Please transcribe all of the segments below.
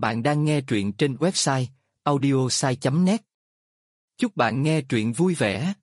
Bạn đang nghe truyện trên website audiosai.net. Chúc bạn nghe truyện vui vẻ.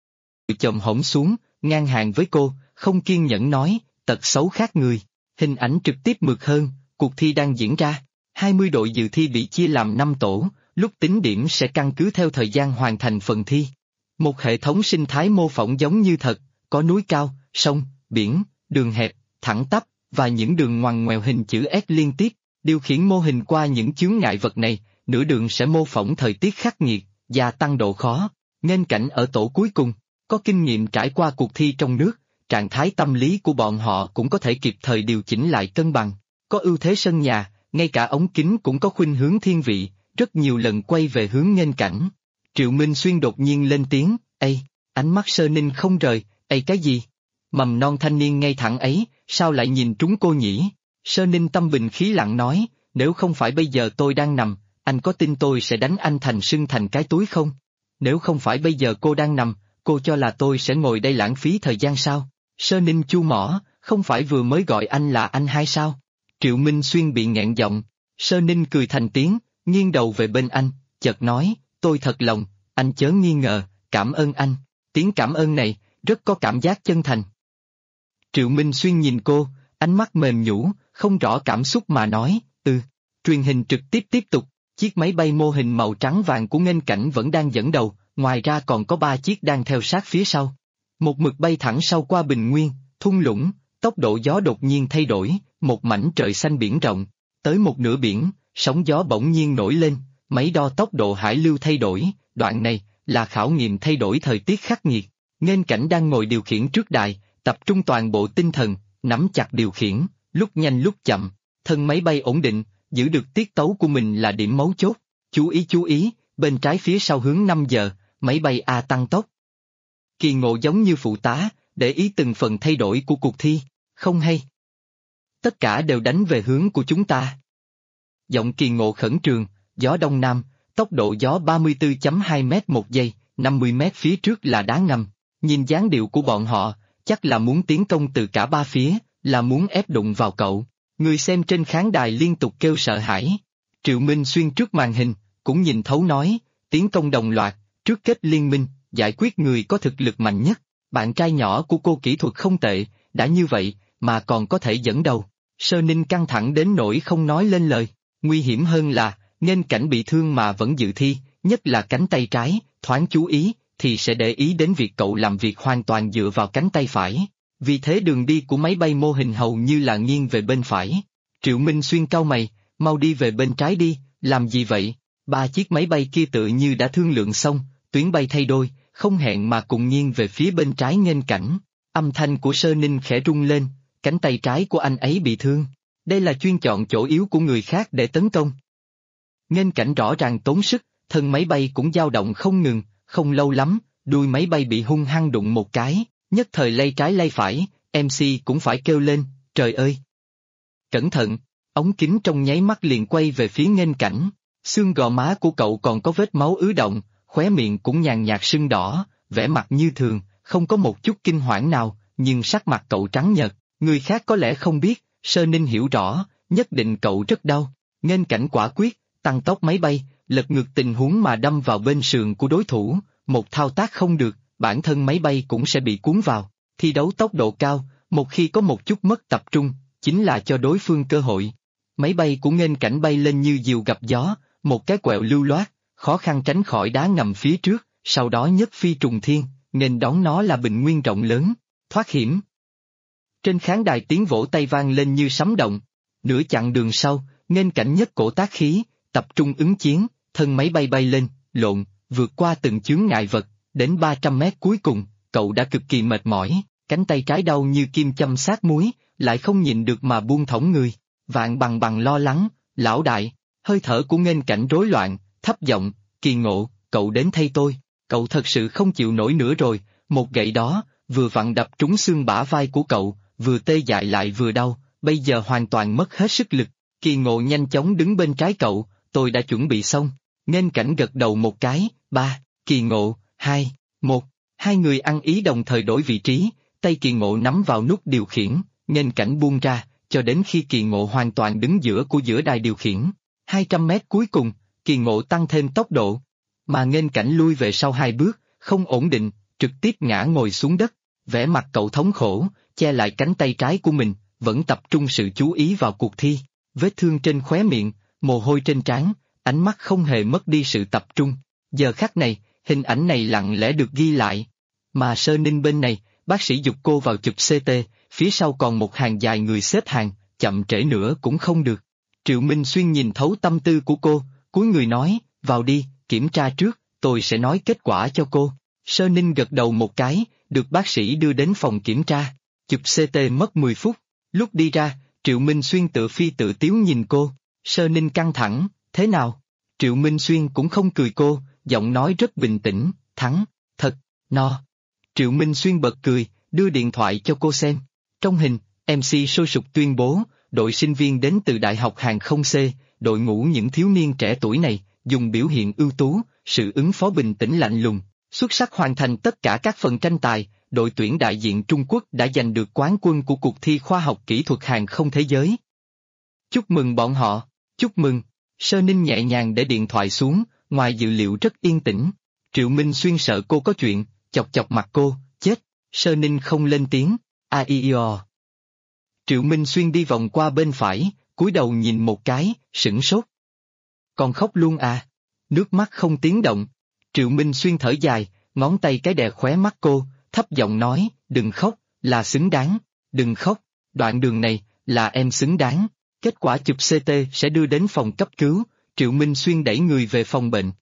Chồm hổm xuống, ngang hàng với cô, không kiên nhẫn nói, tật xấu khác người. Hình ảnh trực tiếp mượt hơn, cuộc thi đang diễn ra. 20 đội dự thi bị chia làm 5 tổ, lúc tính điểm sẽ căn cứ theo thời gian hoàn thành phần thi. Một hệ thống sinh thái mô phỏng giống như thật, có núi cao, sông, biển, đường hẹp, thẳng tắp, và những đường ngoằn ngoèo hình chữ S liên tiếp. Điều khiển mô hình qua những chướng ngại vật này, nửa đường sẽ mô phỏng thời tiết khắc nghiệt, gia tăng độ khó. Nghênh cảnh ở tổ cuối cùng, có kinh nghiệm trải qua cuộc thi trong nước, trạng thái tâm lý của bọn họ cũng có thể kịp thời điều chỉnh lại cân bằng. Có ưu thế sân nhà, ngay cả ống kính cũng có khuynh hướng thiên vị, rất nhiều lần quay về hướng nghênh cảnh. Triệu Minh Xuyên đột nhiên lên tiếng, "Ây!" Ánh mắt Sơ Ninh không rời, "Ây cái gì? Mầm non thanh niên ngay thẳng ấy, sao lại nhìn trúng cô nhỉ?" Sơ Ninh tâm bình khí lặng nói, "Nếu không phải bây giờ tôi đang nằm, anh có tin tôi sẽ đánh anh thành sưng thành cái túi không? Nếu không phải bây giờ cô đang nằm, cô cho là tôi sẽ ngồi đây lãng phí thời gian sao?" Sơ Ninh chu mỏ, "Không phải vừa mới gọi anh là anh hai sao?" Triệu Minh Xuyên bị nghẹn giọng. Sơ Ninh cười thành tiếng, nghiêng đầu về bên anh, chợt nói, "Tôi thật lòng, anh chớ nghi ngờ, cảm ơn anh." Tiếng cảm ơn này, rất có cảm giác chân thành. Triệu Minh Xuyên nhìn cô, ánh mắt mềm nhũ, không rõ cảm xúc mà nói, Truyền hình trực tiếp tiếp tục, chiếc máy bay mô hình màu trắng vàng của nghênh cảnh vẫn đang dẫn đầu, ngoài ra còn có 3 chiếc đang theo sát phía sau. Một mực bay thẳng sau qua bình nguyên, thung lũng, tốc độ gió đột nhiên thay đổi, một mảnh trời xanh biển rộng. Tới một nửa biển, sóng gió bỗng nhiên nổi lên, máy đo tốc độ hải lưu thay đổi, đoạn này là khảo nghiệm thay đổi thời tiết khắc nghiệt. Nghênh cảnh đang ngồi điều khiển trước đài, tập trung toàn bộ tinh thần, nắm chặt điều khiển, lúc nhanh lúc chậm, thân máy bay ổn định, giữ được tiết tấu của mình là điểm mấu chốt. Chú ý, bên trái phía sau hướng 5 giờ, máy bay A tăng tốc. Kỳ Ngộ giống như phụ tá, để ý từng phần thay đổi của cuộc thi, không hay. Tất cả đều đánh về hướng của chúng ta. Giọng Kỳ Ngộ khẩn trương, gió đông nam, tốc độ gió 34,2 m một giây, 50 m phía trước là đá ngầm. Nhìn dáng điệu của bọn họ, chắc là muốn tiến công từ cả ba phía, là muốn ép đụng vào cậu. Người xem trên khán đài liên tục kêu sợ hãi. Triệu Minh Xuyên trước màn hình, cũng nhìn thấu nói, tiến công đồng loạt, trước kết liên minh, giải quyết người có thực lực mạnh nhất. Bạn trai nhỏ của cô kỹ thuật không tệ, đã như vậy, mà còn có thể dẫn đầu. Sơ Ninh căng thẳng đến nỗi không nói lên lời. Nguy hiểm hơn là, nghênh cảnh bị thương mà vẫn dự thi, nhất là cánh tay trái, thoáng chú ý, thì sẽ để ý đến việc cậu làm việc hoàn toàn dựa vào cánh tay phải. Vì thế đường đi của máy bay mô hình hầu như là nghiêng về bên phải. Triệu Minh Xuyên cau mày, "Mau đi về bên trái đi, làm gì vậy?" 3 chiếc máy bay kia tự như đã thương lượng xong, tuyến bay thay đôi, không hẹn mà cùng nghiêng về phía bên trái nghênh cảnh. Âm thanh của Sơ Ninh khẽ rung lên, cánh tay trái của anh ấy bị thương. Đây là chuyên chọn chỗ yếu của người khác để tấn công. Nghênh cảnh rõ ràng tốn sức, thân máy bay cũng dao động không ngừng, không lâu lắm, đuôi máy bay bị hung hăng đụng một cái, nhất thời lay trái lay phải, MC cũng phải kêu lên, "Trời ơi! Cẩn thận!" Ống kính trong nháy mắt liền quay về phía nghênh cảnh. Xương gò má của cậu còn có vết máu ứ động, khóe miệng cũng nhàn nhạt sưng đỏ, vẻ mặt như thường, không có một chút kinh hoảng nào, nhưng sắc mặt cậu trắng nhợt. Người khác có lẽ không biết, Sơ Ninh hiểu rõ, nhất định cậu rất đau. Nghênh cảnh quả quyết, tăng tốc máy bay, lật ngược tình huống mà đâm vào bên sườn của đối thủ, một thao tác không được, bản thân máy bay cũng sẽ bị cuốn vào. Thi đấu tốc độ cao, một khi có một chút mất tập trung, chính là cho đối phương cơ hội. Máy bay của nghênh cảnh bay lên như diều gặp gió, một cái quẹo lưu loát, khó khăn tránh khỏi đá ngầm phía trước, sau đó nhất phi trùng thiên, nên đón nó là bình nguyên rộng lớn, thoát hiểm. Trên khán đài tiếng vỗ tay vang lên như sấm động. Nửa chặng đường sau, nghênh cảnh nhất cổ tác khí, tập trung ứng chiến, thân máy bay bay lên, lộn, vượt qua từng chướng ngại vật, đến 300 mét cuối cùng, cậu đã cực kỳ mệt mỏi, cánh tay trái đau như kim châm sát muối, lại không nhịn được mà buông thõng người. Vạn Bằng Bằng lo lắng, "Lão đại!" Hơi thở của nghênh cảnh rối loạn, thấp giọng, "Kỳ Ngộ, cậu đến thay tôi." Cậu thật sự không chịu nổi nữa rồi, một gậy đó, vừa vặn đập trúng xương bả vai của cậu, vừa tê dại lại vừa đau, bây giờ hoàn toàn mất hết sức lực. Kỳ Ngộ nhanh chóng đứng bên trái cậu, "Tôi đã chuẩn bị xong." Nghênh cảnh gật đầu một cái, 3, Kỳ Ngộ, 2, 1. Hai người ăn ý đồng thời đổi vị trí, tay Kỳ Ngộ nắm vào nút điều khiển, nghênh cảnh buông ra, cho đến khi Kỳ Ngộ hoàn toàn đứng giữa đài điều khiển. 200 mét cuối cùng, Kỳ Ngộ tăng thêm tốc độ, mà Nghênh Cảnh lui về sau 2 bước, không ổn định, trực tiếp ngã ngồi xuống đất, vẻ mặt cậu thống khổ, che lại cánh tay trái của mình, vẫn tập trung sự chú ý vào cuộc thi, vết thương trên khóe miệng, mồ hôi trên trán, ánh mắt không hề mất đi sự tập trung. Giờ khắc này, hình ảnh này lặng lẽ được ghi lại. Mà Sơ Ninh bên này, bác sĩ giục cô vào chụp CT, phía sau còn một hàng dài người xếp hàng, chậm trễ nữa cũng không được. Triệu Minh Xuyên nhìn thấu tâm tư của cô, cúi người nói, vào đi, kiểm tra trước, tôi sẽ nói kết quả cho cô. Sơ Ninh gật đầu một cái, được bác sĩ đưa đến phòng kiểm tra. Chụp CT mất 10 phút, lúc đi ra, Triệu Minh Xuyên tự phi tự tiếu nhìn cô. Sơ Ninh căng thẳng, thế nào? Triệu Minh Xuyên cũng không cười cô, giọng nói rất bình tĩnh, thắng, thật, no. Triệu Minh Xuyên bật cười, đưa điện thoại cho cô xem. Trong hình, MC sôi sục tuyên bố, đội sinh viên đến từ Đại học Hàng không C, đội ngũ những thiếu niên trẻ tuổi này, dùng biểu hiện ưu tú, sự ứng phó bình tĩnh lạnh lùng, xuất sắc hoàn thành tất cả các phần tranh tài, đội tuyển đại diện Trung Quốc đã giành được quán quân của cuộc thi khoa học kỹ thuật hàng không thế giới. Chúc mừng bọn họ, chúc mừng. Sơ Ninh nhẹ nhàng để điện thoại xuống, ngoài dự liệu rất yên tĩnh. Triệu Minh Xuyên sợ cô có chuyện, chọc chọc mặt cô, chết. Sơ Ninh không lên tiếng, a-i-o. Triệu Minh Xuyên đi vòng qua bên phải, cúi đầu nhìn một cái, sửng sốt. Còn khóc luôn à? Nước mắt không tiếng động. Triệu Minh Xuyên thở dài, ngón tay cái đè khóe mắt cô, thấp giọng nói, đừng khóc, là xứng đáng, đừng khóc, đoạn đường này, là em xứng đáng. Kết quả chụp CT sẽ đưa đến phòng cấp cứu, Triệu Minh Xuyên đẩy người về phòng bệnh.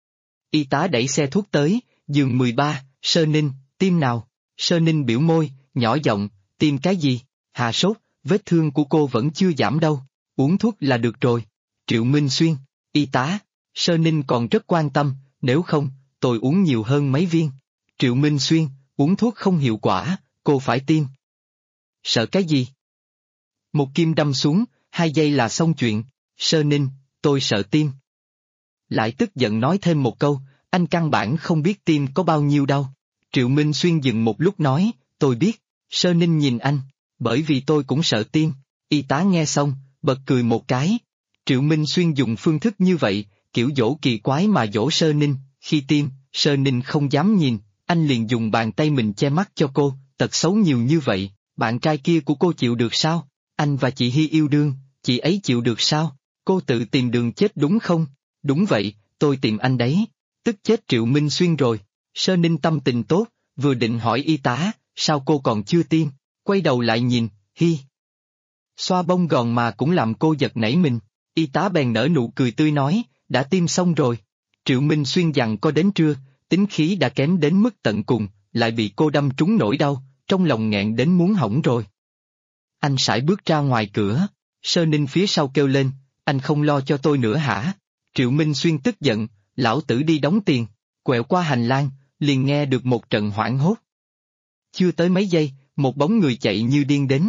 Y tá đẩy xe thuốc tới, giường 13, Sơ Ninh, tim nào? Sơ Ninh biểu môi, nhỏ giọng, tim cái gì? Hạ sốt, vết thương của cô vẫn chưa giảm đâu, uống thuốc là được rồi. Triệu Minh Xuyên, y tá, Sơ Ninh còn rất quan tâm, nếu không, tôi uống nhiều hơn mấy viên. Triệu Minh Xuyên, uống thuốc không hiệu quả, cô phải tiêm. Sợ cái gì? Một kim đâm xuống, 2 giây là xong chuyện. Sơ Ninh, tôi sợ tim. Lại tức giận nói thêm một câu, anh căn bản không biết tim có bao nhiêu đâu. Triệu Minh Xuyên dừng một lúc nói, tôi biết. Sơ Ninh nhìn anh, bởi vì tôi cũng sợ tim. Y tá nghe xong, bật cười một cái. Triệu Minh Xuyên dùng phương thức như vậy, kiểu dỗ kỳ quái mà dỗ Sơ Ninh, khi tiêm, Sơ Ninh không dám nhìn, anh liền dùng bàn tay mình che mắt cho cô, tật xấu nhiều như vậy, bạn trai kia của cô chịu được sao? Anh và chị Hy yêu đương, chị ấy chịu được sao? Cô tự tìm đường chết đúng không? Đúng vậy, tôi tìm anh đấy. Tức chết Triệu Minh Xuyên rồi. Sơ Ninh tâm tình tốt, vừa định hỏi y tá, sao cô còn chưa tiêm? Quay đầu lại nhìn, Hy. Xoa bông gòn mà cũng làm cô giật nảy mình. Y tá bèn nở nụ cười tươi nói, đã tiêm xong rồi. Triệu Minh Xuyên dặn có đến trưa, tính khí đã kém đến mức tận cùng, lại bị cô đâm trúng nỗi đau, trong lòng nghẹn đến muốn hỏng rồi. Anh sải bước ra ngoài cửa, Sơ Ninh phía sau kêu lên, anh không lo cho tôi nữa hả? Triệu Minh Xuyên tức giận, lão tử đi đóng tiền, quẹo qua hành lang, liền nghe được một trận hoảng hốt. Chưa tới mấy giây, một bóng người chạy như điên đến.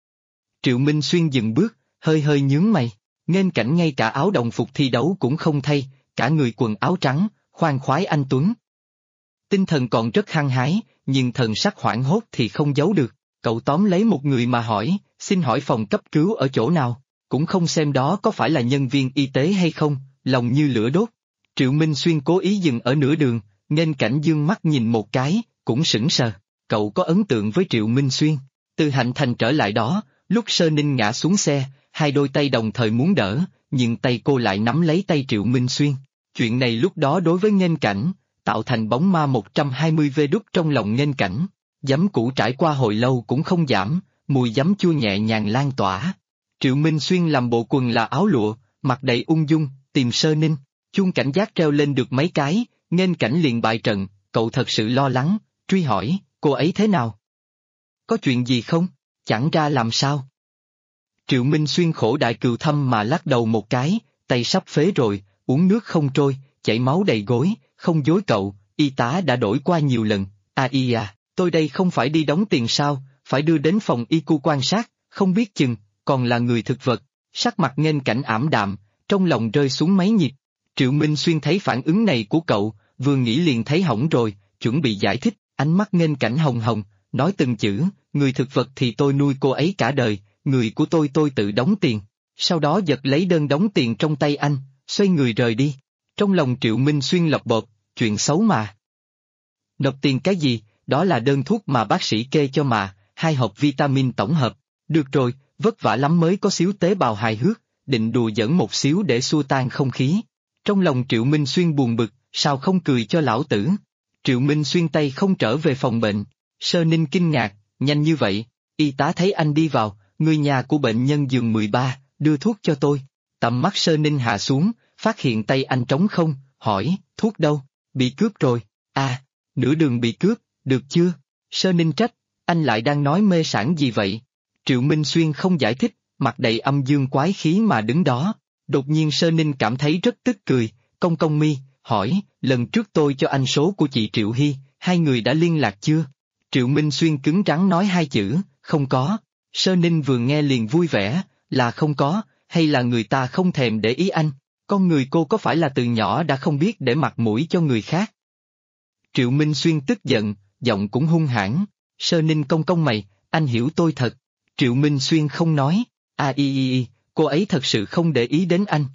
Triệu Minh Xuyên dừng bước, hơi hơi nhướng mày, Nghênh Cảnh ngay cả áo đồng phục thi đấu cũng không thay, cả người quần áo trắng, khoan khoái anh tuấn. Tinh thần còn rất hăng hái, nhưng thần sắc hoảng hốt thì không giấu được, cậu tóm lấy một người mà hỏi, xin hỏi phòng cấp cứu ở chỗ nào, cũng không xem đó có phải là nhân viên y tế hay không, lòng như lửa đốt. Triệu Minh Xuyên cố ý dừng ở nửa đường, Nghênh Cảnh dương mắt nhìn một cái, cũng sững sờ, cậu có ấn tượng với Triệu Minh Xuyên. Từ Hạnh Thành trở lại đó, lúc Sơ Ninh ngã xuống xe, 2 đôi tay đồng thời muốn đỡ, nhưng tay cô lại nắm lấy tay Triệu Minh Xuyên. Chuyện này lúc đó đối với Nghênh Cảnh, tạo thành bóng ma 120 vê đúc trong lòng Nghênh Cảnh. Giấm cũ trải qua hồi lâu cũng không giảm, mùi giấm chua nhẹ nhàng lan tỏa. Triệu Minh Xuyên làm bộ quần là áo lụa, mặt đầy ung dung, tìm Sơ Ninh, chuông cảnh giác treo lên được mấy cái, Nghênh Cảnh liền bại trận, cậu thật sự lo lắng, truy hỏi, cô ấy thế nào? Có chuyện gì không? Chẳng ra làm sao? Triệu Minh Xuyên khổ đại cừu thâm mà lắc đầu một cái, tay sắp phế rồi, uống nước không trôi, chảy máu đầy gối, không dối cậu, y tá đã đổi qua nhiều lần, tôi đây không phải đi đóng tiền sao, phải đưa đến phòng IQ quan sát, không biết chừng, còn là người thực vật, sắc mặt Nghênh Cảnh ảm đạm, trong lòng rơi xuống mấy nhịp. Triệu Minh Xuyên thấy phản ứng này của cậu, vừa nghĩ liền thấy hỏng rồi, chuẩn bị giải thích, ánh mắt Nghênh Cảnh hồng hồng, nói từng chữ, người thực vật thì tôi nuôi cô ấy cả đời, người của tôi tự đóng tiền. sau đó giật lấy đơn đóng tiền trong tay anh, xoay người rời đi. Trong lòng Triệu Minh Xuyên lọc bộp, chuyện xấu mà. Nộp tiền cái gì, đó là đơn thuốc mà bác sĩ kê cho mà, 2 hộp vitamin tổng hợp. Được rồi, vất vả lắm mới có xíu tế bào hài hước, định đùa giỡn một xíu để xua tan không khí. Trong lòng Triệu Minh Xuyên buồn bực, sao không cười cho lão tử. Triệu Minh Xuyên tay không trở về phòng bệnh. Sơ Ninh kinh ngạc, nhanh như vậy, y tá thấy anh đi vào, người nhà của bệnh nhân giường 13, đưa thuốc cho tôi. Tầm mắt Sơ Ninh hạ xuống, phát hiện tay anh trống không, hỏi, thuốc đâu, bị cướp rồi, à, nửa đường bị cướp, được chưa? Sơ Ninh trách, anh lại đang nói mê sảng gì vậy? Triệu Minh Xuyên không giải thích, mặt đầy âm dương quái khí mà đứng đó. Đột nhiên Sơ Ninh cảm thấy rất tức cười, cong cong mi, hỏi, lần trước tôi cho anh số của chị Triệu Hy, hai người đã liên lạc chưa? Triệu Minh Xuyên cứng rắn nói 2 chữ, không có. Sơ Ninh vừa nghe liền vui vẻ, là không có, hay là người ta không thèm để ý anh? Con người cô có phải là từ nhỏ đã không biết để mặt mũi cho người khác? Triệu Minh Xuyên tức giận, giọng cũng hung hãn. Sơ Ninh cong cong mày, anh hiểu tôi thật. Triệu Minh Xuyên không nói, cô ấy thật sự không để ý đến anh.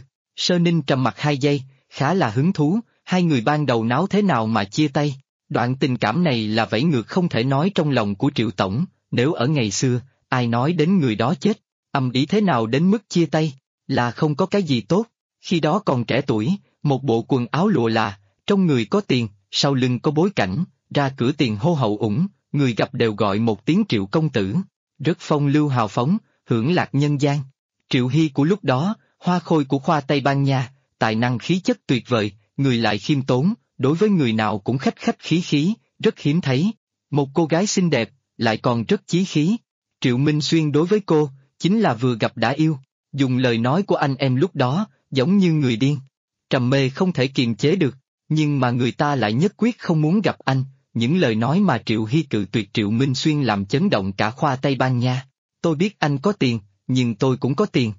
Sơ Ninh trầm mặc 2 giây, khá là hứng thú, hai người ban đầu náo thế nào mà chia tay. Đoạn tình cảm này là vẫy ngược không thể nói trong lòng của Triệu Tổng, nếu ở ngày xưa, ai nói đến người đó chết, âm ý thế nào đến mức chia tay, là không có cái gì tốt. Khi đó còn trẻ tuổi, một bộ quần áo lụa là, trong người có tiền, sau lưng có bối cảnh, ra cửa tiền hô hậu ủng, người gặp đều gọi một tiếng Triệu công tử. Rất phong lưu hào phóng, hưởng lạc nhân gian. Triệu Hy của lúc đó, hoa khôi của khoa Tây Ban Nha, tài năng khí chất tuyệt vời, người lại khiêm tốn, đối với người nào cũng khách khách khí khí, rất hiếm thấy. Một cô gái xinh đẹp, lại còn rất chí khí. Triệu Minh Xuyên đối với cô, chính là vừa gặp đã yêu. Dùng lời nói của anh em lúc đó, giống như người điên. Trầm mê không thể kiềm chế được, nhưng mà người ta lại nhất quyết không muốn gặp anh. Những lời nói mà Triệu Hy cự tuyệt Triệu Minh Xuyên làm chấn động cả khoa Tây Ban Nha. Tôi biết anh có tiền, nhưng tôi cũng có tiền.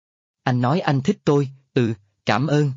Anh nói anh thích tôi, cảm ơn.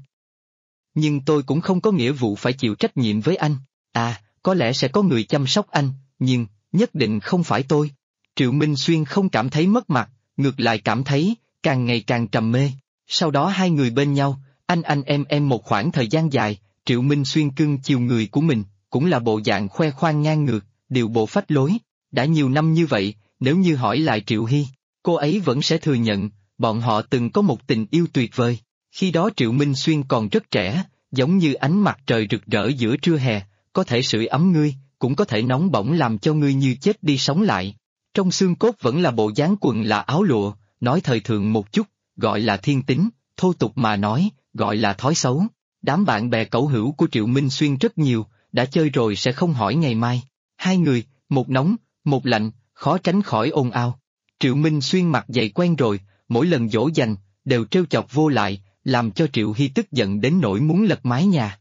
Nhưng tôi cũng không có nghĩa vụ phải chịu trách nhiệm với anh. Có lẽ sẽ có người chăm sóc anh, nhưng, nhất định không phải tôi. Triệu Minh Xuyên không cảm thấy mất mặt, ngược lại cảm thấy, càng ngày càng trầm mê. Sau đó hai người bên nhau, anh em một khoảng thời gian dài, Triệu Minh Xuyên cưng chiều người của mình, cũng là bộ dạng khoe khoang ngang ngược, điều bộ phách lối. Đã nhiều năm như vậy, nếu như hỏi lại Triệu Hy, cô ấy vẫn sẽ thừa nhận, bọn họ từng có một tình yêu tuyệt vời. Khi đó Triệu Minh Xuyên còn rất trẻ, giống như ánh mặt trời rực rỡ giữa trưa hè, có thể sưởi ấm ngươi, cũng có thể nóng bỏng làm cho ngươi như chết đi sống lại. Trong xương cốt vẫn là bộ dáng quần là áo lụa, nói thời thượng một chút, gọi là thiên tính, thô tục mà nói, gọi là thói xấu. Đám bạn bè cẩu hữu của Triệu Minh Xuyên rất nhiều, đã chơi rồi sẽ không hỏi ngày mai. Hai người, một nóng, một lạnh, khó tránh khỏi ồn ào. Triệu Minh Xuyên mặt dày quen rồi, mỗi lần dỗ dành, đều trêu chọc vô lại, làm cho Triệu Hy tức giận đến nỗi muốn lật mái nhà.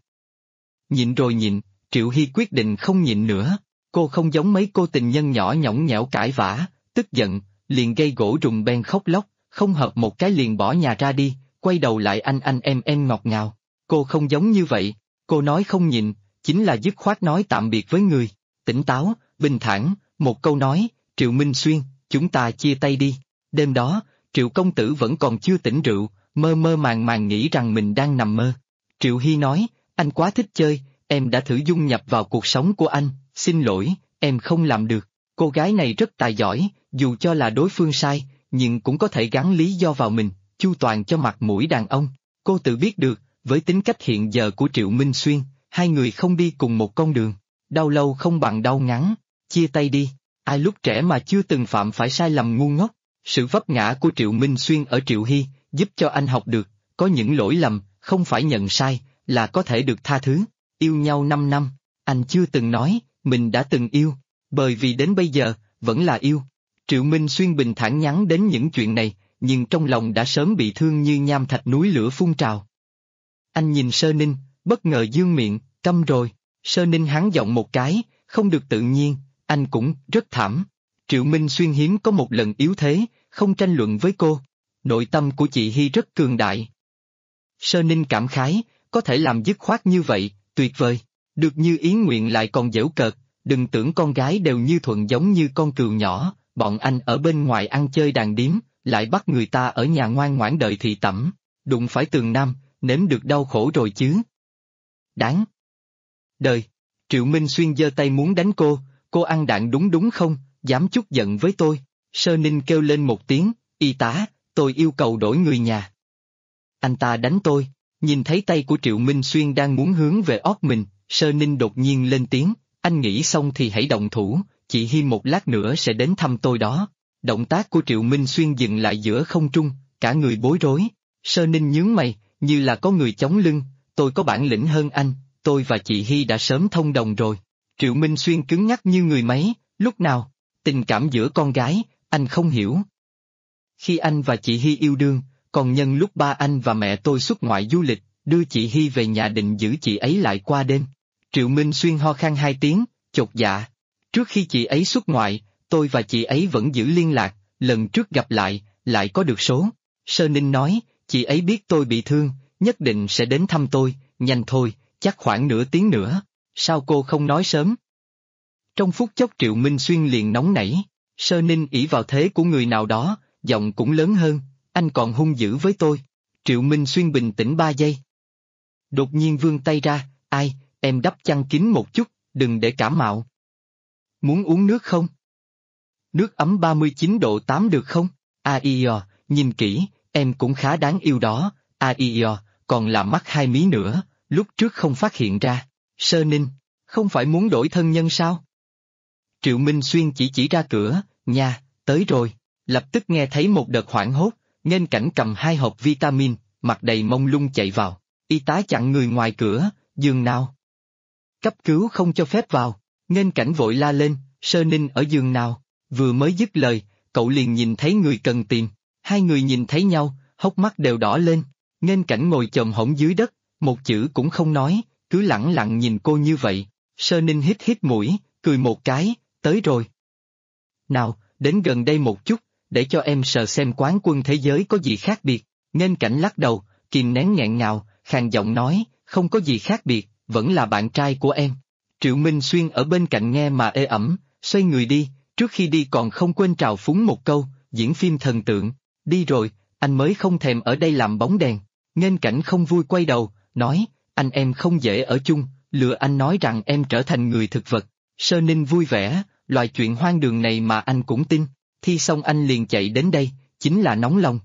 Nhịn rồi nhịn, Triệu Hy quyết định không nhịn nữa. Cô không giống mấy cô tình nhân nhỏ nhõng nhẽo cãi vã, tức giận, liền gây gỗ rùng ben khóc lóc, không hợp một cái liền bỏ nhà ra đi, quay đầu lại anh em ngọt ngào. Cô không giống như vậy, cô nói không nhịn, chính là dứt khoát nói tạm biệt với người. Tỉnh táo, bình thản, một câu nói, Triệu Minh Xuyên, chúng ta chia tay đi. Đêm đó, Triệu công tử vẫn còn chưa tỉnh rượu, mơ mơ màng màng nghĩ rằng mình đang nằm mơ. Triệu Hy nói, anh quá thích chơi, em đã thử dung nhập vào cuộc sống của anh, xin lỗi, em không làm được. Cô gái này rất tài giỏi, dù cho là đối phương sai, nhưng cũng có thể gắn lý do vào mình, chu toàn cho mặt mũi đàn ông. Cô tự biết được, với tính cách hiện giờ của Triệu Minh Xuyên, hai người không đi cùng một con đường. Đau lâu không bằng đau ngắn, chia tay đi. Ai lúc trẻ mà chưa từng phạm phải sai lầm ngu ngốc. Sự vấp ngã của Triệu Minh Xuyên ở Triệu Hy, giúp cho anh học được, có những lỗi lầm, không phải nhận sai, là có thể được tha thứ. Yêu nhau 5 năm, anh chưa từng nói, mình đã từng yêu, bởi vì đến bây giờ, vẫn là yêu. Triệu Minh Xuyên bình thản nhắn đến những chuyện này, nhưng trong lòng đã sớm bị thương như nham thạch núi lửa phun trào. Anh nhìn Sơ Ninh, bất ngờ dương miệng, câm rồi. Sơ Ninh hắn giọng một cái, không được tự nhiên, anh cũng rất thảm. Triệu Minh Xuyên hiếm có một lần yếu thế, không tranh luận với cô. Nội tâm của chị Hy rất cường đại. Sơ Ninh cảm khái, có thể làm dứt khoát như vậy, tuyệt vời. Được như ý nguyện lại còn giễu cợt, đừng tưởng con gái đều như thuận giống như con cừu nhỏ, bọn anh ở bên ngoài ăn chơi đàn điếm, lại bắt người ta ở nhà ngoan ngoãn đợi thị tẩm, đụng phải Tường Nam, nếm được đau khổ rồi chứ. Đáng đời. Triệu Minh Xuyên giơ tay muốn đánh cô ăn đạn đúng đúng không, dám chút giận với tôi. Sơ Ninh kêu lên một tiếng, y tá, tôi yêu cầu đổi người nhà. Anh ta đánh tôi, nhìn thấy tay của Triệu Minh Xuyên đang muốn hướng về ót mình, Sơ Ninh đột nhiên lên tiếng, anh nghĩ xong thì hãy động thủ, chị Hi một lát nữa sẽ đến thăm tôi đó. Động tác của Triệu Minh Xuyên dừng lại giữa không trung, cả người bối rối. Sơ Ninh nhướng mày, như là có người chống lưng, tôi có bản lĩnh hơn anh, tôi và chị Hi đã sớm thông đồng rồi. Triệu Minh Xuyên cứng nhắc như người máy, lúc nào? Tình cảm giữa con gái, anh không hiểu. Khi anh và chị Hi yêu đương, còn nhân lúc ba anh và mẹ tôi xuất ngoại du lịch, đưa chị Hi về nhà định giữ chị ấy lại qua đêm. Triệu Minh Xuyên ho khan 2 tiếng, chột dạ. Trước khi chị ấy xuất ngoại, tôi và chị ấy vẫn giữ liên lạc, lần trước gặp lại có được số. Sơ Ninh nói, chị ấy biết tôi bị thương, nhất định sẽ đến thăm tôi, nhanh thôi, chắc khoảng nửa tiếng nữa. Sao cô không nói sớm? Trong phút chốc Triệu Minh Xuyên liền nóng nảy, Sơ Ninh ỷ vào thế của người nào đó, giọng cũng lớn hơn, anh còn hung dữ với tôi. Triệu Minh Xuyên bình tĩnh 3 giây. Đột nhiên vươn tay ra, ai, em đắp chăn kín một chút, đừng để cảm mạo. Muốn uống nước không? Nước ấm 39 độ 8 được không? Nhìn kỹ, em cũng khá đáng yêu đó, còn là mắt 2 mí nữa, lúc trước không phát hiện ra. Sơ Ninh, không phải muốn đổi thân nhân sao? Triệu Minh Xuyên chỉ ra cửa, nha, tới rồi, lập tức nghe thấy một đợt hoảng hốt, Nghênh Cảnh cầm 2 hộp vitamin, mặt đầy mông lung chạy vào, y tá chặn người ngoài cửa, giường nào? Cấp cứu không cho phép vào, Nghênh Cảnh vội la lên, Sơ Ninh ở giường nào? Vừa mới dứt lời, cậu liền nhìn thấy người cần tìm, hai người nhìn thấy nhau, hốc mắt đều đỏ lên, Nghênh Cảnh ngồi chồm hổm dưới đất, một chữ cũng không nói, cứ lẳng lặng nhìn cô như vậy. Sơ Ninh hít mũi, cười một cái, tới rồi. Nào, đến gần đây một chút, để cho em sờ xem quán quân thế giới có gì khác biệt. Nghênh Cảnh lắc đầu, kìm nén nghẹn ngào, khàn giọng nói, không có gì khác biệt, vẫn là bạn trai của em. Triệu Minh Xuyên ở bên cạnh nghe mà ê ẩm, xoay người đi, trước khi đi còn không quên trào phúng một câu, diễn phim thần tượng, đi rồi, anh mới không thèm ở đây làm bóng đèn. Nghênh Cảnh không vui quay đầu, nói, anh em không dễ ở chung, lừa anh nói rằng em trở thành người thực vật. Sơ Ninh vui vẻ, loại chuyện hoang đường này mà anh cũng tin, thi xong anh liền chạy đến đây, chính là nóng lòng.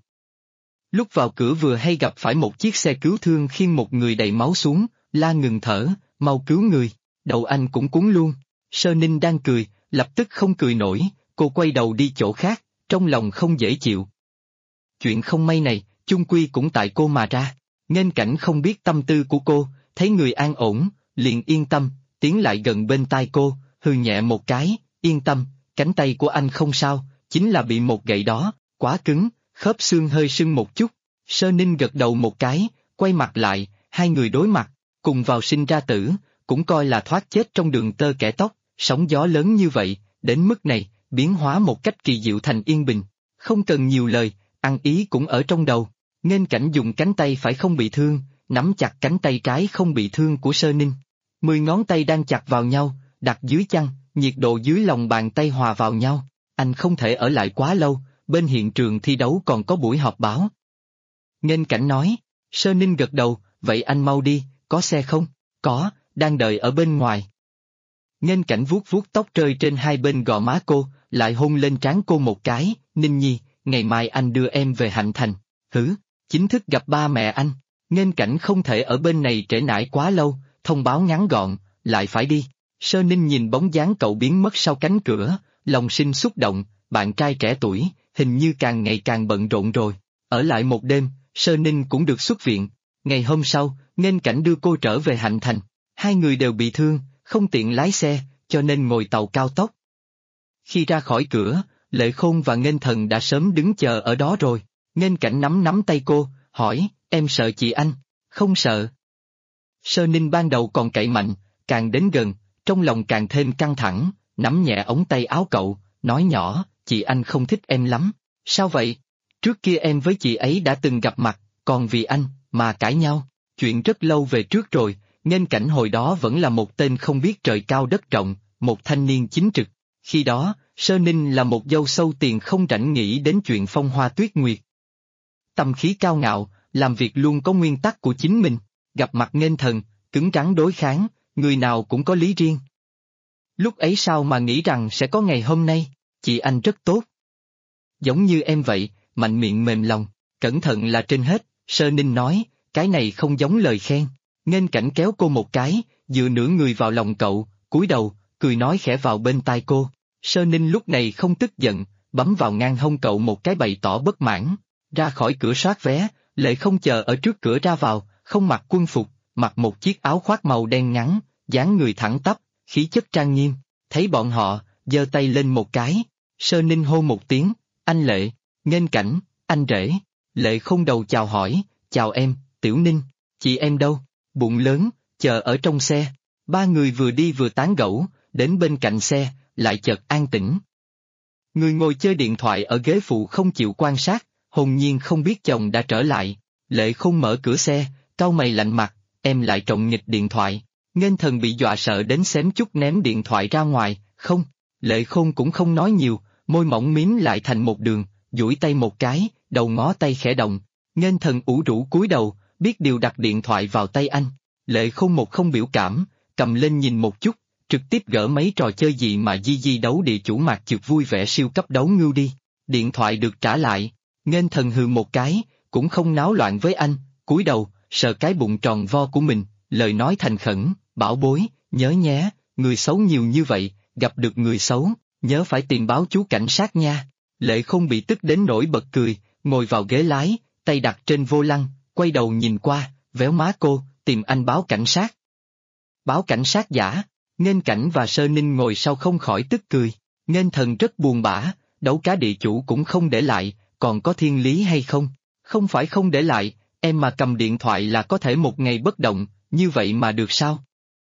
Lúc vào cửa vừa hay gặp phải một chiếc xe cứu thương khiêng một người đầy máu xuống, la ngừng thở, mau cứu người, đầu anh cũng cuốn luôn. Sơ Ninh đang cười, lập tức không cười nổi, cô quay đầu đi chỗ khác, trong lòng không dễ chịu. Chuyện không may này, chung quy cũng tại cô mà ra. Nghênh Cảnh không biết tâm tư của cô, thấy người an ổn, liền yên tâm, tiến lại gần bên tai cô, hừ nhẹ một cái, yên tâm, cánh tay của anh không sao, chính là bị một gậy đó, quá cứng, khớp xương hơi sưng một chút. Sơ Ninh gật đầu một cái, quay mặt lại, hai người đối mặt, cùng vào sinh ra tử, cũng coi là thoát chết trong đường tơ kẻ tóc, sóng gió lớn như vậy, đến mức này, biến hóa một cách kỳ diệu thành yên bình, không cần nhiều lời, ăn ý cũng ở trong đầu. Nghênh Cảnh dùng cánh tay phải không bị thương, nắm chặt cánh tay trái không bị thương của Sơ Ninh. 10 ngón tay đang chặt vào nhau, đặt dưới chăn, nhiệt độ dưới lòng bàn tay hòa vào nhau. Anh không thể ở lại quá lâu, bên hiện trường thi đấu còn có buổi họp báo. Nghênh Cảnh nói, Sơ Ninh gật đầu, vậy anh mau đi, có xe không? Có, đang đợi ở bên ngoài. Nghênh Cảnh vuốt vuốt tóc rơi trên hai bên gò má cô, lại hôn lên trán cô một cái, Ninh Nhi, ngày mai anh đưa em về Hạnh Thành. Hử? Chính thức gặp ba mẹ anh, Nghênh Cảnh không thể ở bên này trễ nải quá lâu, thông báo ngắn gọn, lại phải đi. Sơ Ninh nhìn bóng dáng cậu biến mất sau cánh cửa, lòng sinh xúc động, bạn trai trẻ tuổi, hình như càng ngày càng bận rộn rồi. Ở lại một đêm, Sơ Ninh cũng được xuất viện. Ngày hôm sau, Nghênh Cảnh đưa cô trở về Hạnh Thành. Hai người đều bị thương, không tiện lái xe, cho nên ngồi tàu cao tốc. Khi ra khỏi cửa, Lệ Khôn và Nghênh Thần đã sớm đứng chờ ở đó rồi. Nghênh Cảnh nắm tay cô, hỏi, em sợ chị anh? Không sợ. Sơ Ninh ban đầu còn cậy mạnh, càng đến gần, trong lòng càng thêm căng thẳng, nắm nhẹ ống tay áo cậu, nói nhỏ, chị anh không thích em lắm. Sao vậy? Trước kia em với chị ấy đã từng gặp mặt, còn vì anh, mà cãi nhau. Chuyện rất lâu về trước rồi, Nghênh Cảnh hồi đó vẫn là một tên không biết trời cao đất rộng, một thanh niên chính trực. Khi đó, Sơ Ninh là một dâu sâu tiền không rảnh nghĩ đến chuyện phong hoa tuyết nguyệt. Tâm khí cao ngạo, làm việc luôn có nguyên tắc của chính mình, gặp mặt nghênh thần, cứng rắn đối kháng, người nào cũng có lý riêng. Lúc ấy sao mà nghĩ rằng sẽ có ngày hôm nay, chị anh rất tốt. Giống như em vậy, mạnh miệng mềm lòng, cẩn thận là trên hết, Sơ Ninh nói, cái này không giống lời khen. Nghênh Cảnh kéo cô một cái, dựa nửa người vào lòng cậu, cúi đầu, cười nói khẽ vào bên tai cô. Sơ Ninh lúc này không tức giận, bấm vào ngang hông cậu một cái bày tỏ bất mãn. Ra khỏi cửa soát vé, Lệ không chờ ở trước cửa ra vào, không mặc quân phục, mặc một chiếc áo khoác màu đen ngắn, dáng người thẳng tắp, khí chất trang nghiêm. Thấy bọn họ, giơ tay lên một cái. Sơ Ninh hô một tiếng, anh Lệ. Nghênh Cảnh, anh rể. Lệ không đầu chào hỏi, chào em, Tiểu Ninh. Chị em đâu? Bụng lớn, chờ ở trong xe. Ba người vừa đi vừa tán gẫu, đến bên cạnh xe, lại chợt an tĩnh. Người ngồi chơi điện thoại ở ghế phụ không chịu quan sát, hồn nhiên không biết chồng đã trở lại. Lệ không mở cửa xe, cau mày lạnh mặt, em lại trộn nghịch điện thoại. Nghênh Thần bị dọa sợ đến xém chút ném điện thoại ra ngoài, không. Lệ Khôn cũng không nói nhiều, môi mỏng mím lại thành một đường, duỗi tay một cái, đầu ngón tay khẽ động. Nghênh Thần ủ rũ cúi đầu, biết điều đặt điện thoại vào tay anh. Lệ Khôn một không biểu cảm, cầm lên nhìn một chút, trực tiếp gỡ mấy trò chơi gì mà di đấu địa chủ mạc chược vui vẻ siêu cấp đấu ngưu đi. Điện thoại được trả lại, Nghênh Thần hừ một cái, cũng không náo loạn với anh, cúi đầu, sờ cái bụng tròn vo của mình, lời nói thành khẩn, bảo bối, nhớ nhé, người xấu nhiều như vậy, gặp được người xấu, nhớ phải tìm báo chú cảnh sát nha. Lệ Khôn bị tức đến nỗi bật cười, ngồi vào ghế lái, tay đặt trên vô lăng, quay đầu nhìn qua, véo má cô, tìm anh báo cảnh sát. Báo cảnh sát giả, Nghênh Cảnh và Sơ Ninh ngồi sau không khỏi tức cười. Nghênh Thần rất buồn bã, đấu cá địa chủ cũng không để lại, còn có thiên lý hay không? Không phải không để lại, em mà cầm điện thoại là có thể một ngày bất động, như vậy mà được sao?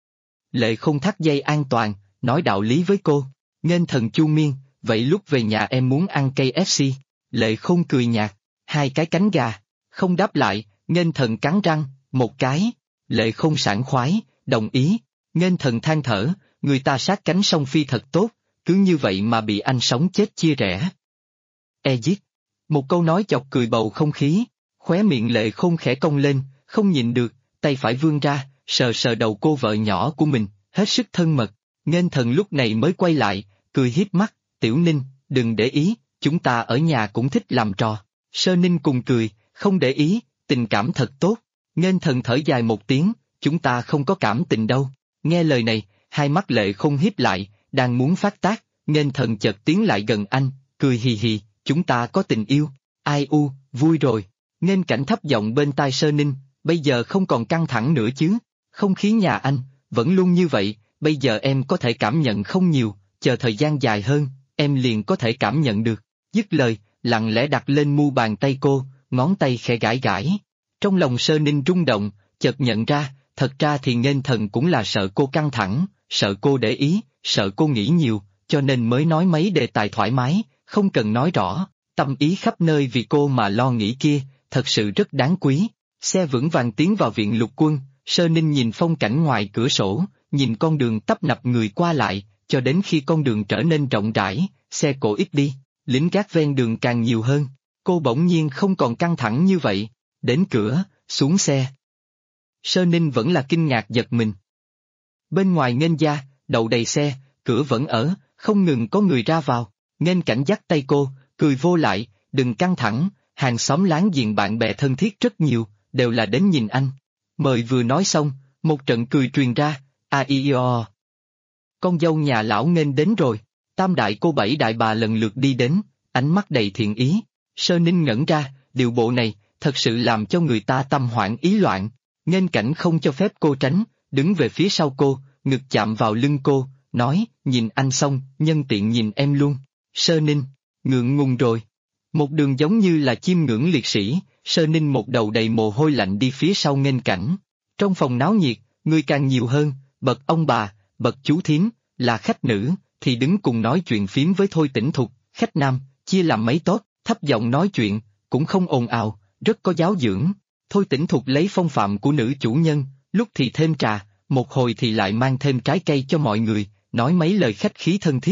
Lệ không thắt dây an toàn, nói đạo lý với cô. Nghênh Thần chu miên, vậy lúc về nhà em muốn ăn KFC. Lệ không cười nhạt, 2 cái cánh gà. Không đáp lại, Nghênh Thần cắn răng, một cái. Lệ không sảng khoái, đồng ý. Nghênh Thần than thở, người ta sát cánh song phi thật tốt, cứ như vậy mà bị anh sống chết chia rẽ. Ezit. Một câu nói chọc cười bầu không khí, khóe miệng Lệ Khôn khẽ cong lên, không nhịn được, tay phải vươn ra, sờ sờ đầu cô vợ nhỏ của mình, hết sức thân mật. Nghênh Thần lúc này mới quay lại, cười hiếp mắt, Tiểu Ninh, đừng để ý, chúng ta ở nhà cũng thích làm trò. Sơ Ninh cùng cười, không để ý, tình cảm thật tốt. Nghênh Thần thở dài một tiếng, chúng ta không có cảm tình đâu. Nghe lời này, hai mắt Lệ Khôn híp lại, đang muốn phát tác, Nghênh Thần chợt tiến lại gần anh, cười hì hì, chúng ta có tình yêu. Ai u, vui rồi. Nghênh Cảnh thấp giọng bên tai Sơ Ninh, bây giờ không còn căng thẳng nữa chứ. Không khí nhà anh, vẫn luôn như vậy, bây giờ em có thể cảm nhận không nhiều, chờ thời gian dài hơn, em liền có thể cảm nhận được. Dứt lời, lặng lẽ đặt lên mu bàn tay cô, ngón tay khẽ gãi gãi. Trong lòng Sơ Ninh rung động, chợt nhận ra, thật ra thì Nghênh Thần cũng là sợ cô căng thẳng, sợ cô để ý, sợ cô nghĩ nhiều, cho nên mới nói mấy đề tài thoải mái, không cần nói rõ, tâm ý khắp nơi vì cô mà lo nghĩ kia, thật sự rất đáng quý. Xe vững vàng tiến vào viện lục quân, Sơ Ninh nhìn phong cảnh ngoài cửa sổ, nhìn con đường tấp nập người qua lại, cho đến khi con đường trở nên rộng rãi, xe cộ ít đi, lính gác ven đường càng nhiều hơn, cô bỗng nhiên không còn căng thẳng như vậy. Đến cửa, xuống xe. Sơ Ninh vẫn là kinh ngạc giật mình. Bên ngoài Nghênh gia, đậu đầy xe, cửa vẫn ở, không ngừng có người ra vào. Nghênh Cảnh dắt tay cô, cười vô lại, đừng căng thẳng, hàng xóm láng giềng bạn bè thân thiết rất nhiều, đều là đến nhìn anh. Mời vừa nói xong, một trận cười truyền ra, a-i-o. Con dâu nhà lão Nghênh đến rồi, tam đại cô bảy đại bà lần lượt đi đến, ánh mắt đầy thiện ý. Sơ Ninh ngẩn ra, điều bộ này, thật sự làm cho người ta tâm hoảng ý loạn. Nghênh Cảnh không cho phép cô tránh, đứng về phía sau cô, ngực chạm vào lưng cô, nói, nhìn anh xong, nhân tiện nhìn em luôn. Sơ Ninh, ngượng ngùng rồi. Một đường giống như là chiêm ngưỡng liệt sĩ, Sơ Ninh một đầu đầy mồ hôi lạnh đi phía sau Nghênh Cảnh. Trong phòng náo nhiệt, người càng nhiều hơn, bậc ông bà, bậc chú thím, là khách nữ, thì đứng cùng nói chuyện phím với Thôi Tĩnh Thục, khách nam, chia làm mấy tốt, thấp giọng nói chuyện, cũng không ồn ào, rất có giáo dưỡng. Thôi Tĩnh Thục lấy phong phạm của nữ chủ nhân, lúc thì thêm trà, một hồi thì lại mang thêm trái cây cho mọi người, nói mấy lời khách khí thân thiết,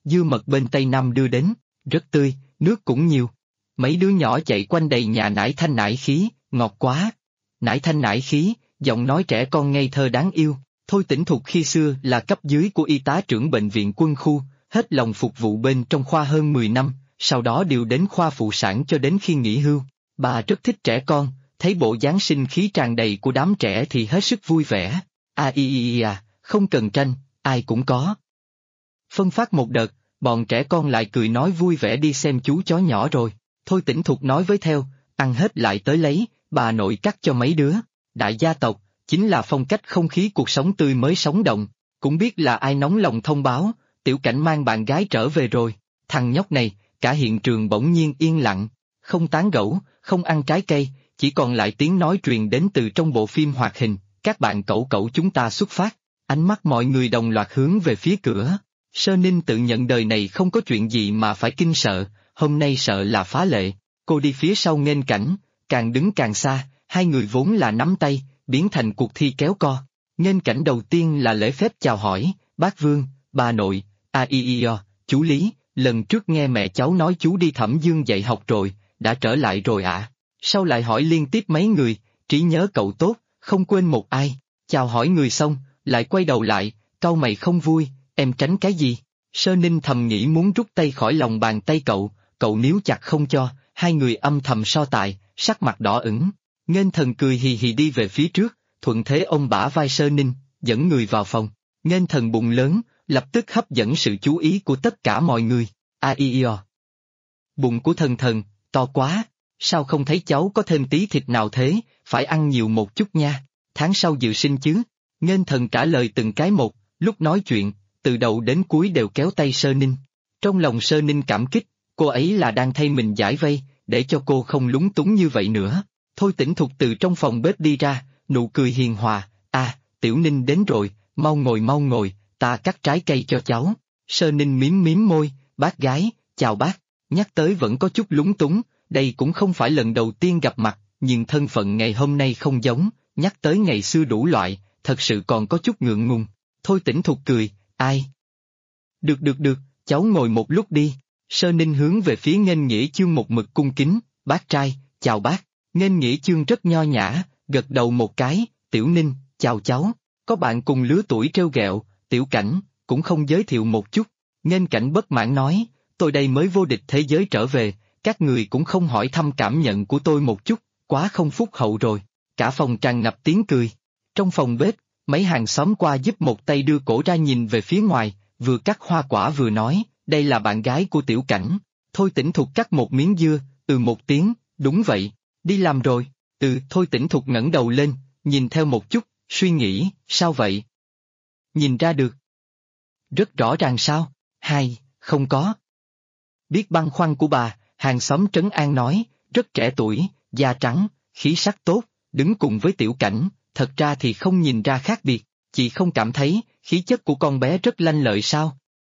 dưa mật bên Tây Nam đưa đến, rất tươi, nước cũng nhiều. Mấy đứa nhỏ chạy quanh đầy nhà nải thanh nải khí, ngọt quá. Nải thanh nải khí, giọng nói trẻ con ngây thơ đáng yêu. Thôi Tĩnh Thục khi xưa là cấp dưới của y tá trưởng bệnh viện quân khu, hết lòng phục vụ bên trong khoa hơn 10 năm, sau đó điều đến khoa phụ sản cho đến khi nghỉ hưu. Bà rất thích trẻ con, thấy bộ dáng sinh khí tràn đầy của đám trẻ thì hết sức vui vẻ. Không cần tranh, ai cũng có. Phân phát một đợt, bọn trẻ con lại cười nói vui vẻ đi xem chú chó nhỏ rồi. Thôi Tĩnh Thục nói với theo, ăn hết lại tới lấy, bà nội cắt cho mấy đứa. Đại gia tộc, chính là phong cách không khí cuộc sống tươi mới sống động. Cũng biết là ai nóng lòng thông báo, Tiểu Cảnh mang bạn gái trở về rồi. Thằng nhóc này, cả hiện trường bỗng nhiên yên lặng, không tán gẫu, không ăn trái cây, chỉ còn lại tiếng nói truyền đến từ trong bộ phim hoạt hình. Các bạn cẩu cẩu chúng ta xuất phát. Ánh mắt mọi người đồng loạt hướng về phía cửa. Sơ Ninh tự nhận đời này không có chuyện gì mà phải kinh sợ, hôm nay sợ là phá lệ. Cô đi phía sau nghênh Cảnh, càng đứng càng xa, hai người vốn là nắm tay, biến thành cuộc thi kéo co. Nghênh Cảnh đầu tiên là lễ phép chào hỏi, bác Vương, bà nội, chú Lý, lần trước nghe mẹ cháu nói chú đi Thẩm Dương dạy học rồi, đã trở lại rồi ạ. Sau lại hỏi liên tiếp mấy người, trí nhớ cậu tốt, không quên một ai. Chào hỏi người xong, lại quay đầu lại, cau mày không vui, em tránh cái gì? Sơ Ninh thầm nghĩ muốn rút tay khỏi lòng bàn tay cậu níu chặt không cho, hai người âm thầm so tài, sắc mặt đỏ ửng. Nghênh Thần cười hì hì đi về phía trước, thuận thế ôm bả vai Sơ Ninh, dẫn người vào phòng. Nghênh Thần bụng lớn, lập tức hấp dẫn sự chú ý của tất cả mọi người. Bụng của Thần, to quá, sao không thấy cháu có thêm tí thịt nào thế, phải ăn nhiều một chút nha, tháng sau dự sinh chứ. Nghênh Thần trả lời từng cái một, lúc nói chuyện, từ đầu đến cuối đều kéo tay Sơ Ninh. Trong lòng Sơ Ninh cảm kích, cô ấy là đang thay mình giải vây, để cho cô không lúng túng như vậy nữa. Thôi Tĩnh Thục từ trong phòng bếp đi ra, nụ cười hiền hòa, Tiểu Ninh đến rồi, mau ngồi, ta cắt trái cây cho cháu. Sơ Ninh mím môi, bác gái, chào bác, nhắc tới vẫn có chút lúng túng, đây cũng không phải lần đầu tiên gặp mặt, nhưng thân phận ngày hôm nay không giống, nhắc tới ngày xưa đủ loại, thật sự còn có chút ngượng ngùng. Thôi Tĩnh Thục cười, ai? Được, cháu ngồi một lúc đi. Sơ Ninh hướng về phía Nghênh Nghĩa Chương một mực cung kính, bác trai, chào bác. Nghênh Nghĩa Chương rất nho nhã, gật đầu một cái, Tiểu Ninh, chào cháu. Có bạn cùng lứa tuổi trêu ghẹo, Tiểu Cảnh, cũng không giới thiệu một chút. Nghênh Cảnh bất mãn nói, tôi đây mới vô địch thế giới trở về, các người cũng không hỏi thăm cảm nhận của tôi một chút, quá không phúc hậu rồi. Cả phòng tràn ngập tiếng cười. Trong phòng bếp, mấy hàng xóm qua giúp một tay đưa cổ ra nhìn về phía ngoài, vừa cắt hoa quả vừa nói, đây là bạn gái của Tiểu Cảnh. Thôi Tĩnh Thục cắt một miếng dưa, một tiếng, đúng vậy, đi làm rồi. Thôi Tĩnh Thục ngẩng đầu lên, nhìn theo một chút, suy nghĩ, sao vậy? Nhìn ra được. Rất rõ ràng sao? Không có. Biết băn khoăn của bà, hàng xóm trấn an nói, rất trẻ tuổi, da trắng, khí sắc tốt, đứng cùng với Tiểu Cảnh, thật ra thì không nhìn ra khác biệt, chị không cảm thấy, khí chất của con bé rất lanh lợi sao?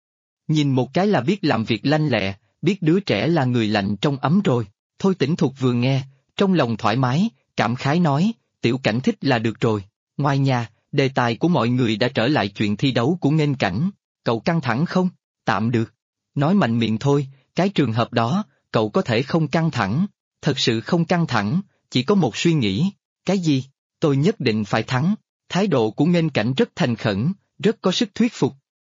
Nhìn một cái là biết làm việc lanh lẹ, biết đứa trẻ là người lạnh trong ấm rồi. Thôi Tĩnh Thục vừa nghe, trong lòng thoải mái, cảm khái nói, Tiểu Cảnh thích là được rồi. Ngoài nhà, đề tài của mọi người đã trở lại chuyện thi đấu của Nghênh Cảnh. Cậu căng thẳng không? Tạm được. Nói mạnh miệng thôi, cái trường hợp đó, cậu có thể không căng thẳng. Thật sự không căng thẳng, chỉ có một suy nghĩ. Cái gì? Tôi nhất định phải thắng. Thái độ của Nghênh Cảnh rất thành khẩn, rất có sức thuyết phục.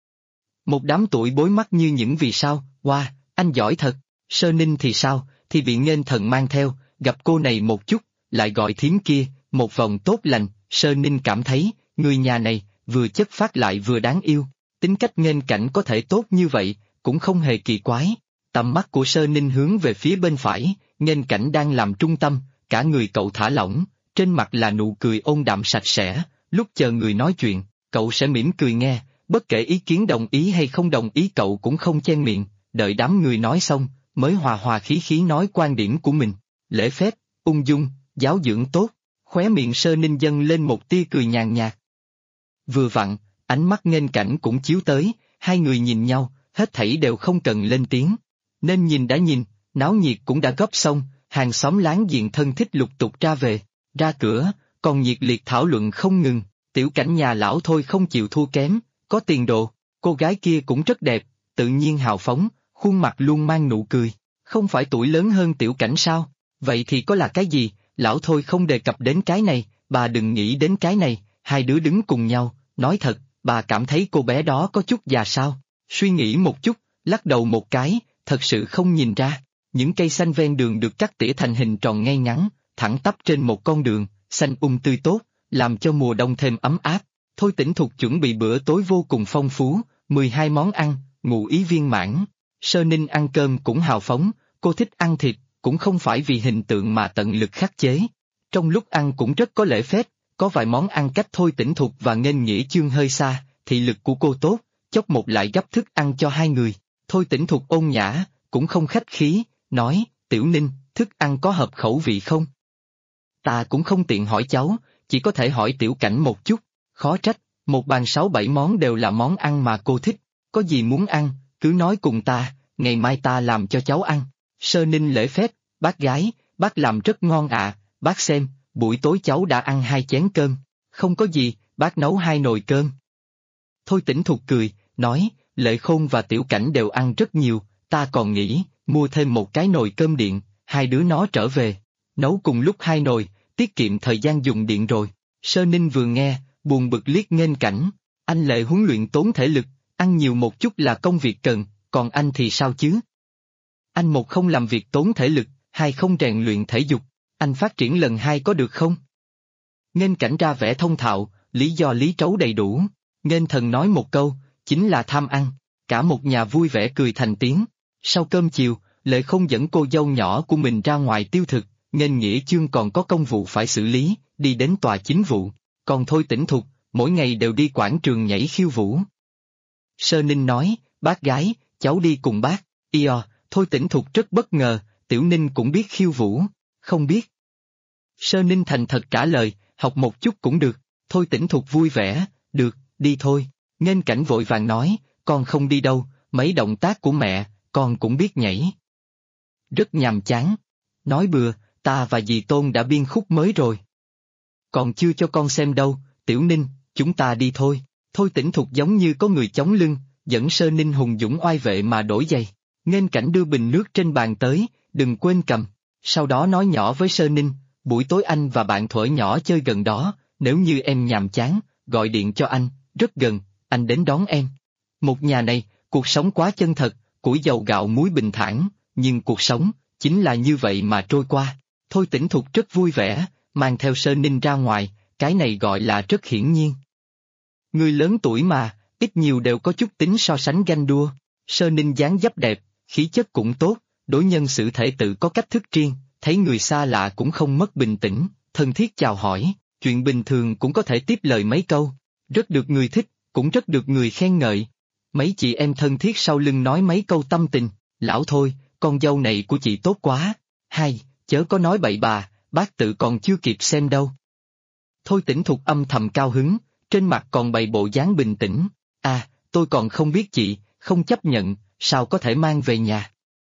Một đám tuổi bối mắt như những vì sao, wow, anh giỏi thật. Sơ Ninh thì sao, thì bị Nghênh Thần mang theo, gặp cô này một chút, lại gọi thím kia, một vòng tốt lành. Sơ Ninh cảm thấy, người nhà này, vừa chất phác lại vừa đáng yêu. Tính cách Nghênh Cảnh có thể tốt như vậy, cũng không hề kỳ quái. Tầm mắt của Sơ Ninh hướng về phía bên phải, Nghênh Cảnh đang làm trung tâm, cả người cậu thả lỏng, trên mặt là nụ cười ôn đạm sạch sẽ, lúc chờ người nói chuyện, cậu sẽ mỉm cười nghe, bất kể ý kiến đồng ý hay không đồng ý cậu cũng không chen miệng, đợi đám người nói xong, mới hòa hòa khí khí nói quan điểm của mình. Lễ phép, ung dung, giáo dưỡng tốt, khóe miệng Sơ Ninh dâng lên một tia cười nhàn nhạt. Vừa vặn, ánh mắt Nghênh Cảnh cũng chiếu tới, hai người nhìn nhau, hết thảy đều không cần lên tiếng. Nên nhìn đã nhìn, náo nhiệt cũng đã góp xong, hàng xóm láng giềng thân thích lục tục ra về, ra cửa, còn nhiệt liệt thảo luận không ngừng. Tiểu Cảnh nhà lão thôi không chịu thua kém, có tiền đồ, cô gái kia cũng rất đẹp, tự nhiên hào phóng, khuôn mặt luôn mang nụ cười. Không phải tuổi lớn hơn Tiểu Cảnh sao? Vậy thì có là cái gì? Lão thôi không đề cập đến cái này, bà đừng nghĩ đến cái này. Hai đứa đứng cùng nhau, nói thật, bà cảm thấy cô bé đó có chút già sao? Suy nghĩ một chút, lắc đầu một cái, thật sự không nhìn ra. Những cây xanh ven đường được cắt tỉa thành hình tròn ngay ngắn, thẳng tắp trên một con đường, xanh tươi tốt, làm cho mùa đông thêm ấm áp. Thôi Tĩnh Thục chuẩn bị bữa tối vô cùng phong phú, 12 món ăn, ngụ ý viên mãn. Sơ Ninh ăn cơm cũng hào phóng, cô thích ăn thịt, cũng không phải vì hình tượng mà tận lực khắc chế. Trong lúc ăn cũng rất có lễ phép, có vài món ăn cách Thôi Tĩnh Thục và Nghênh Nghĩa Chương hơi xa, thị lực của cô tốt, chốc một lại gấp thức ăn cho hai người. Thôi Tĩnh Thục ôn nhã, cũng không khách khí, nói, Tiểu Ninh, thức ăn có hợp khẩu vị không? Ta cũng không tiện hỏi cháu, chỉ có thể hỏi Tiểu Cảnh một chút, khó trách, một bàn 6-7 món đều là món ăn mà cô thích, có gì muốn ăn, cứ nói cùng ta, ngày mai ta làm cho cháu ăn. Sơ Ninh lễ phép, bác gái, bác làm rất ngon ạ, bác xem, buổi tối cháu đã ăn 2 chén cơm, không có gì, bác nấu 2 nồi cơm. Thôi Tĩnh Thục cười, nói, Lệ Khôn và Tiểu Cảnh đều ăn rất nhiều, ta còn nghĩ, mua thêm một cái nồi cơm điện, hai đứa nó trở về, nấu cùng lúc 2 nồi, tiết kiệm thời gian dùng điện rồi. Sơ Ninh vừa nghe, buồn bực liếc Nghênh Cảnh, anh Lệ huấn luyện tốn thể lực, ăn nhiều một chút là công việc cần, còn anh thì sao chứ? Anh một không làm việc tốn thể lực, hai không rèn luyện thể dục, anh phát triển lần 2 có được không? Nghênh Cảnh ra vẻ thông thạo, lý do lý trấu đầy đủ, Nghênh Thần nói một câu, chính là tham ăn, cả một nhà vui vẻ cười thành tiếng. Sau cơm chiều, Lệ Không dẫn cô dâu nhỏ của mình ra ngoài tiêu thực, Nghênh Nghĩa Chương còn có công vụ phải xử lý, đi đến tòa chính vụ, còn Thôi Tĩnh Thục, mỗi ngày đều đi quảng trường nhảy khiêu vũ. Sơ Ninh nói, bác gái, cháu đi cùng bác, Thôi Tĩnh Thục rất bất ngờ, Tiểu Ninh cũng biết khiêu vũ, không biết. Sơ Ninh thành thật trả lời, học một chút cũng được, Thôi Tĩnh Thục vui vẻ, được, đi thôi. Nghênh Cảnh vội vàng nói, con không đi đâu, mấy động tác của mẹ, con cũng biết nhảy. Rất nhàm chán. Nói bừa, ta và dì Tôn đã biên khúc mới rồi. Còn chưa cho con xem đâu, Tiểu Ninh, chúng ta đi thôi. Thôi Tĩnh Thục giống như có người chống lưng, dẫn Sơ Ninh hùng dũng oai vệ mà đổi giày. Nghênh Cảnh đưa bình nước trên bàn tới, đừng quên cầm. Sau đó nói nhỏ với Sơ Ninh, buổi tối anh và bạn thuở nhỏ chơi gần đó, nếu như em nhàm chán, gọi điện cho anh, rất gần, anh đến đón em. Một nhà này, cuộc sống quá chân thật, củi dầu gạo muối bình thản, nhưng cuộc sống, chính là như vậy mà trôi qua. Thôi Tĩnh Thục rất vui vẻ, mang theo Sơ Ninh ra ngoài, cái này gọi là rất hiển nhiên. Người lớn tuổi mà, ít nhiều đều có chút tính so sánh ganh đua. Sơ Ninh dáng dấp đẹp, khí chất cũng tốt, đối nhân xử thể tự có cách thức riêng, thấy người xa lạ cũng không mất bình tĩnh, thân thiết chào hỏi, chuyện bình thường cũng có thể tiếp lời mấy câu, rất được người thích, cũng rất được người khen ngợi. Mấy chị em thân thiết sau lưng nói mấy câu tâm tình, lão Thôi, con dâu này của chị tốt quá, hay, chớ có nói bậy bà, bác tự còn chưa kịp xem đâu. Thôi Tĩnh Thục âm thầm cao hứng, trên mặt còn bày bộ dáng bình tĩnh, tôi còn không biết chị, không chấp nhận, sao có thể mang về nhà.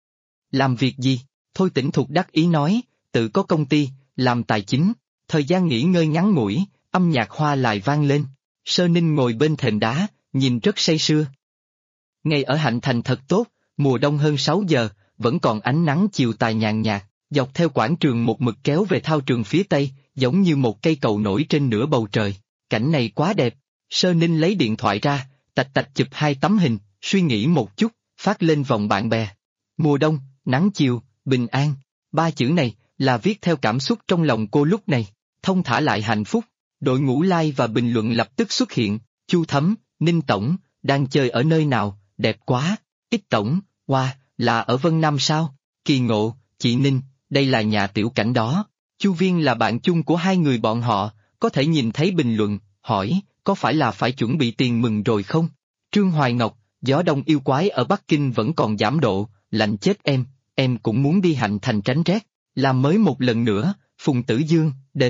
Làm việc gì? Thôi Tĩnh Thục đắc ý nói, tự có công ty, làm tài chính, thời gian nghỉ ngơi ngắn ngủi, âm nhạc hoa lại vang lên, Sơ Ninh ngồi bên thềm đá, nhìn rất say sưa. Ngày ở Hạnh Thành thật tốt, mùa đông hơn 6 giờ, vẫn còn ánh nắng chiều tà nhàn nhạt, dọc theo quảng trường một mực kéo về thao trường phía tây, giống như một cây cầu nổi trên nửa bầu trời, cảnh này quá đẹp. Sơ Ninh lấy điện thoại ra, tạch chụp 2 tấm hình, suy nghĩ một chút, phát lên vòng bạn bè. Mùa đông, nắng chiều, bình an, 3 chữ này, là viết theo cảm xúc trong lòng cô lúc này, thông thả lại hạnh phúc. Đội ngũ like và bình luận lập tức xuất hiện, Chu Thấm, Ninh Tổng, đang chơi ở nơi nào, đẹp quá, Ít Tổng, wow, là ở Vân Nam sao, kỳ ngộ, chị Ninh, đây là nhà Tiểu Cảnh đó. Chu Viên là bạn chung của hai người bọn họ, có thể nhìn thấy bình luận, hỏi, có phải là phải chuẩn bị tiền mừng rồi không? Trương Hoài Ngọc, gió đông yêu quái ở Bắc Kinh vẫn còn giảm độ, lạnh chết em cũng muốn đi Hạnh Thành tránh rét, làm mới một lần nữa, Phùng Tử Dương, đệt.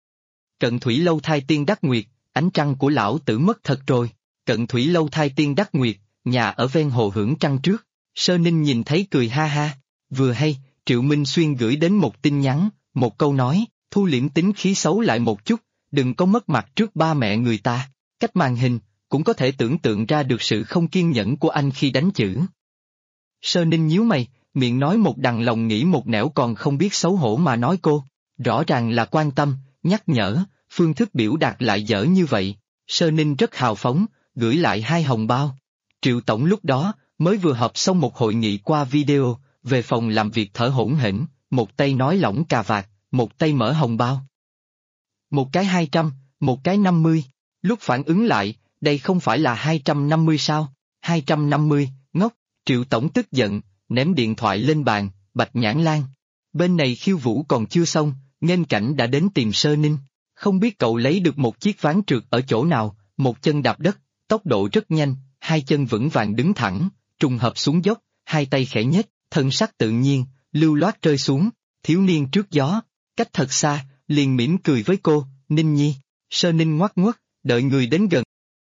Cận Thủy Lâu Thai Tiên Đắc Nguyệt, ánh trăng của lão tử mất thật rồi. Cận Thủy Lâu Thai Tiên Đắc Nguyệt, nhà ở ven hồ hưởng trăng trước. Sơ Ninh nhìn thấy cười ha ha. Vừa hay, Triệu Minh Xuyên gửi đến một tin nhắn, một câu nói, thu liễm tính khí xấu lại một chút, đừng có mất mặt trước ba mẹ người ta. Cách màn hình, cũng có thể tưởng tượng ra được sự không kiên nhẫn của anh khi đánh chữ. Sơ Ninh nhíu mày, miệng nói một đằng lòng nghĩ một nẻo còn không biết xấu hổ mà nói cô. Rõ ràng là quan tâm, nhắc nhở, phương thức biểu đạt lại dở như vậy. Sơ Ninh rất hào phóng, gửi lại 2 hồng bao. Triệu Tổng lúc đó, mới vừa họp xong một hội nghị qua video, về phòng làm việc thở hổn hển, một tay nói lỏng cà vạt, một tay mở hồng bao. Một cái 200, một cái 50. Lúc phản ứng lại, đây không phải là 250 sao? 250, ngốc. Triệu Tổng tức giận, ném điện thoại lên bàn, Bạch Nhãn Lan. Bên này khiêu vũ còn chưa xong, nghênh cảnh đã đến tìm Sơ Ninh. Không biết cậu lấy được một chiếc ván trượt ở chỗ nào, một chân đạp đất, tốc độ rất nhanh, 2 chân vững vàng đứng thẳng, trùng hợp xuống dốc, 2 tay khẽ nhếch, thân sắc tự nhiên, lưu loát rơi xuống, thiếu niên trước gió, cách thật xa, liền mỉm cười với cô, Ninh Nhi. Sơ Ninh ngoắt ngoắt, đợi người đến gần.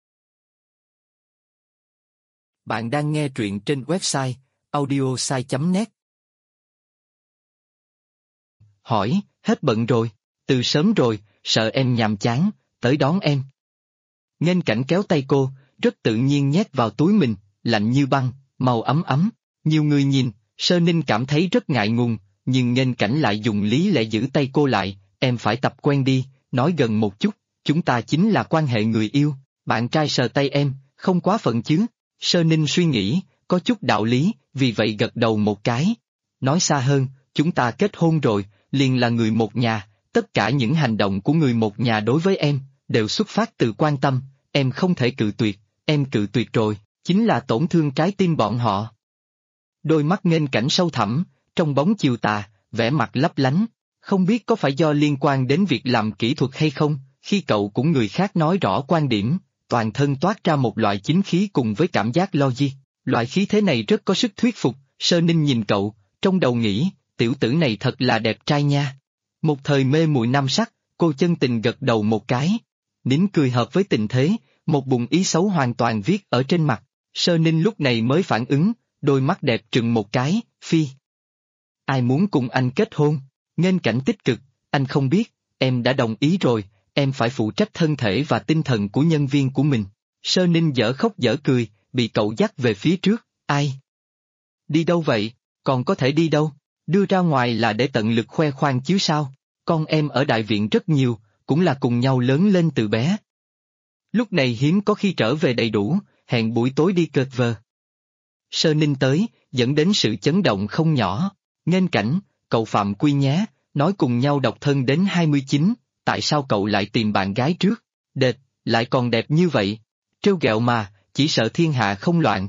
Bạn đang nghe truyện trên website audiosai.net. Hỏi, hết bận rồi, từ sớm rồi, sợ em nhàm chán, tới đón em. Nghênh cảnh kéo tay cô, rất tự nhiên nhét vào túi mình, lạnh như băng, màu ấm ấm. Nhiều người nhìn, Sơ Ninh cảm thấy rất ngại ngùng, nhưng nghênh cảnh lại dùng lý lẽ giữ tay cô lại, em phải tập quen đi, nói gần một chút, chúng ta chính là quan hệ người yêu, bạn trai sờ tay em, không quá phận chứ. Sơ Ninh suy nghĩ, có chút đạo lý, vì vậy gật đầu một cái. Nói xa hơn, chúng ta kết hôn rồi, liền là người một nhà, tất cả những hành động của người một nhà đối với em, đều xuất phát từ quan tâm, em không thể cự tuyệt, em cự tuyệt rồi, chính là tổn thương trái tim bọn họ. Đôi mắt nghênh cảnh sâu thẳm, trong bóng chiều tà, vẻ mặt lấp lánh, không biết có phải do liên quan đến việc làm kỹ thuật hay không, khi cậu cũng người khác nói rõ quan điểm, toàn thân toát ra một loại chính khí cùng với cảm giác logic, loại khí thế này rất có sức thuyết phục. Sơ Ninh nhìn cậu, trong đầu nghĩ, tiểu tử này thật là đẹp trai nha. Một thời mê muội nam sắc, cô chân tình gật đầu một cái, nín cười hợp với tình thế, một bụng ý xấu hoàn toàn viết ở trên mặt. Sơ Ninh lúc này mới phản ứng, đôi mắt đẹp trừng một cái, phi. Ai muốn cùng anh kết hôn? Nghênh cảnh tích cực, anh không biết, em đã đồng ý rồi, em phải phụ trách thân thể và tinh thần của nhân viên của mình. Sơ Ninh dở khóc dở cười, bị cậu dắt về phía trước, ai? Đi đâu vậy? Còn có thể đi đâu? Đưa ra ngoài là để tận lực khoe khoang chứ sao? Con em ở đại viện rất nhiều, cũng là cùng nhau lớn lên từ bé. Lúc này hiếm có khi trở về đầy đủ, hẹn buổi tối đi cợt vờ. Sơ Ninh tới, dẫn đến sự chấn động không nhỏ. Nghênh cảnh, cậu phạm quy nhé, nói cùng nhau độc thân đến 29, tại sao cậu lại tìm bạn gái trước? Đệt, lại còn đẹp như vậy. Trêu ghẹo mà, chỉ sợ thiên hạ không loạn.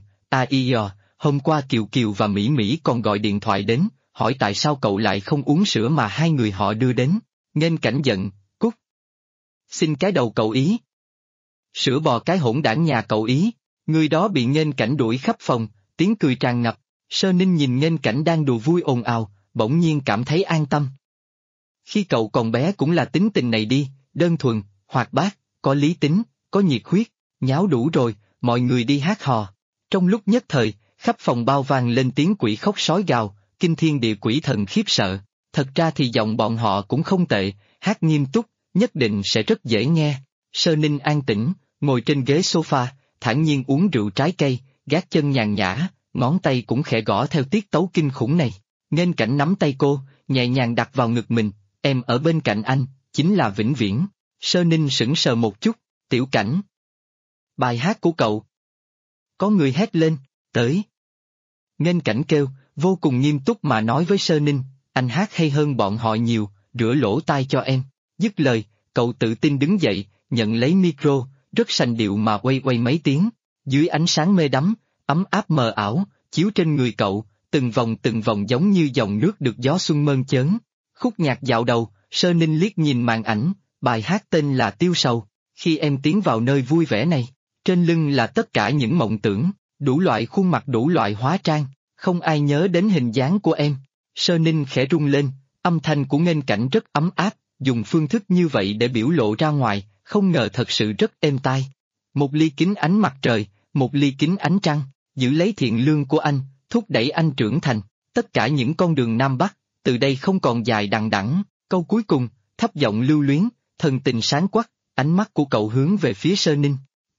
Hôm qua Kiều Kiều và Mỹ Mỹ còn gọi điện thoại đến, hỏi tại sao cậu lại không uống sữa mà hai người họ đưa đến. Nghênh cảnh giận, cút. Xin cái đầu cậu ý. Sữa bò cái hỗn đảng nhà cậu ý. Người đó bị nghênh cảnh đuổi khắp phòng, tiếng cười tràn ngập. Sơ Ninh nhìn nghênh cảnh đang đùa vui ồn ào, bỗng nhiên cảm thấy an tâm. Khi cậu còn bé cũng là tính tình này đi, đơn thuần, hoạt bát, có lý tính, có nhiệt huyết, nháo đủ rồi, mọi người đi hát hò. Trong lúc nhất thời, khắp phòng bao vang lên tiếng quỷ khóc sói gào, kinh thiên địa quỷ thần khiếp sợ. Thật ra thì giọng bọn họ cũng không tệ, hát nghiêm túc, nhất định sẽ rất dễ nghe. Sơ Ninh an tĩnh, ngồi trên ghế sofa, thản nhiên uống rượu trái cây, gác chân nhàn nhã, ngón tay cũng khẽ gõ theo tiết tấu kinh khủng này. Nghênh cảnh nắm tay cô, nhẹ nhàng đặt vào ngực mình, em ở bên cạnh anh, chính là vĩnh viễn. Sơ Ninh sững sờ một chút, tiểu cảnh. Bài hát của cậu. Có người hét lên, tới. Nghênh cảnh kêu, vô cùng nghiêm túc mà nói với Sơ Ninh, anh hát hay hơn bọn họ nhiều, rửa lỗ tai cho em. Dứt lời, cậu tự tin đứng dậy, nhận lấy micro, rất sành điệu mà quay quay mấy tiếng. Dưới ánh sáng mê đắm, ấm áp mờ ảo, chiếu trên người cậu, từng vòng giống như dòng nước được gió xuân mơn chớn. Khúc nhạc dạo đầu, Sơ Ninh liếc nhìn màn ảnh, bài hát tên là Tiêu Sầu. Khi em tiến vào nơi vui vẻ này, trên lưng là tất cả những mộng tưởng, đủ loại khuôn mặt đủ loại hóa trang, không ai nhớ đến hình dáng của em. Sơ Ninh khẽ rung lên, âm thanh của nghênh cảnh rất ấm áp, dùng phương thức như vậy để biểu lộ ra ngoài, không ngờ thật sự rất êm tai. Một ly kính ánh mặt trời, một ly kính ánh trăng, giữ lấy thiện lương của anh, thúc đẩy anh trưởng thành. Tất cả những con đường Nam Bắc, từ đây không còn dài đằng đẵng. Câu cuối cùng, thấp giọng lưu luyến, thần tình sáng quắc, ánh mắt của cậu hướng về phía Sơ Ninh.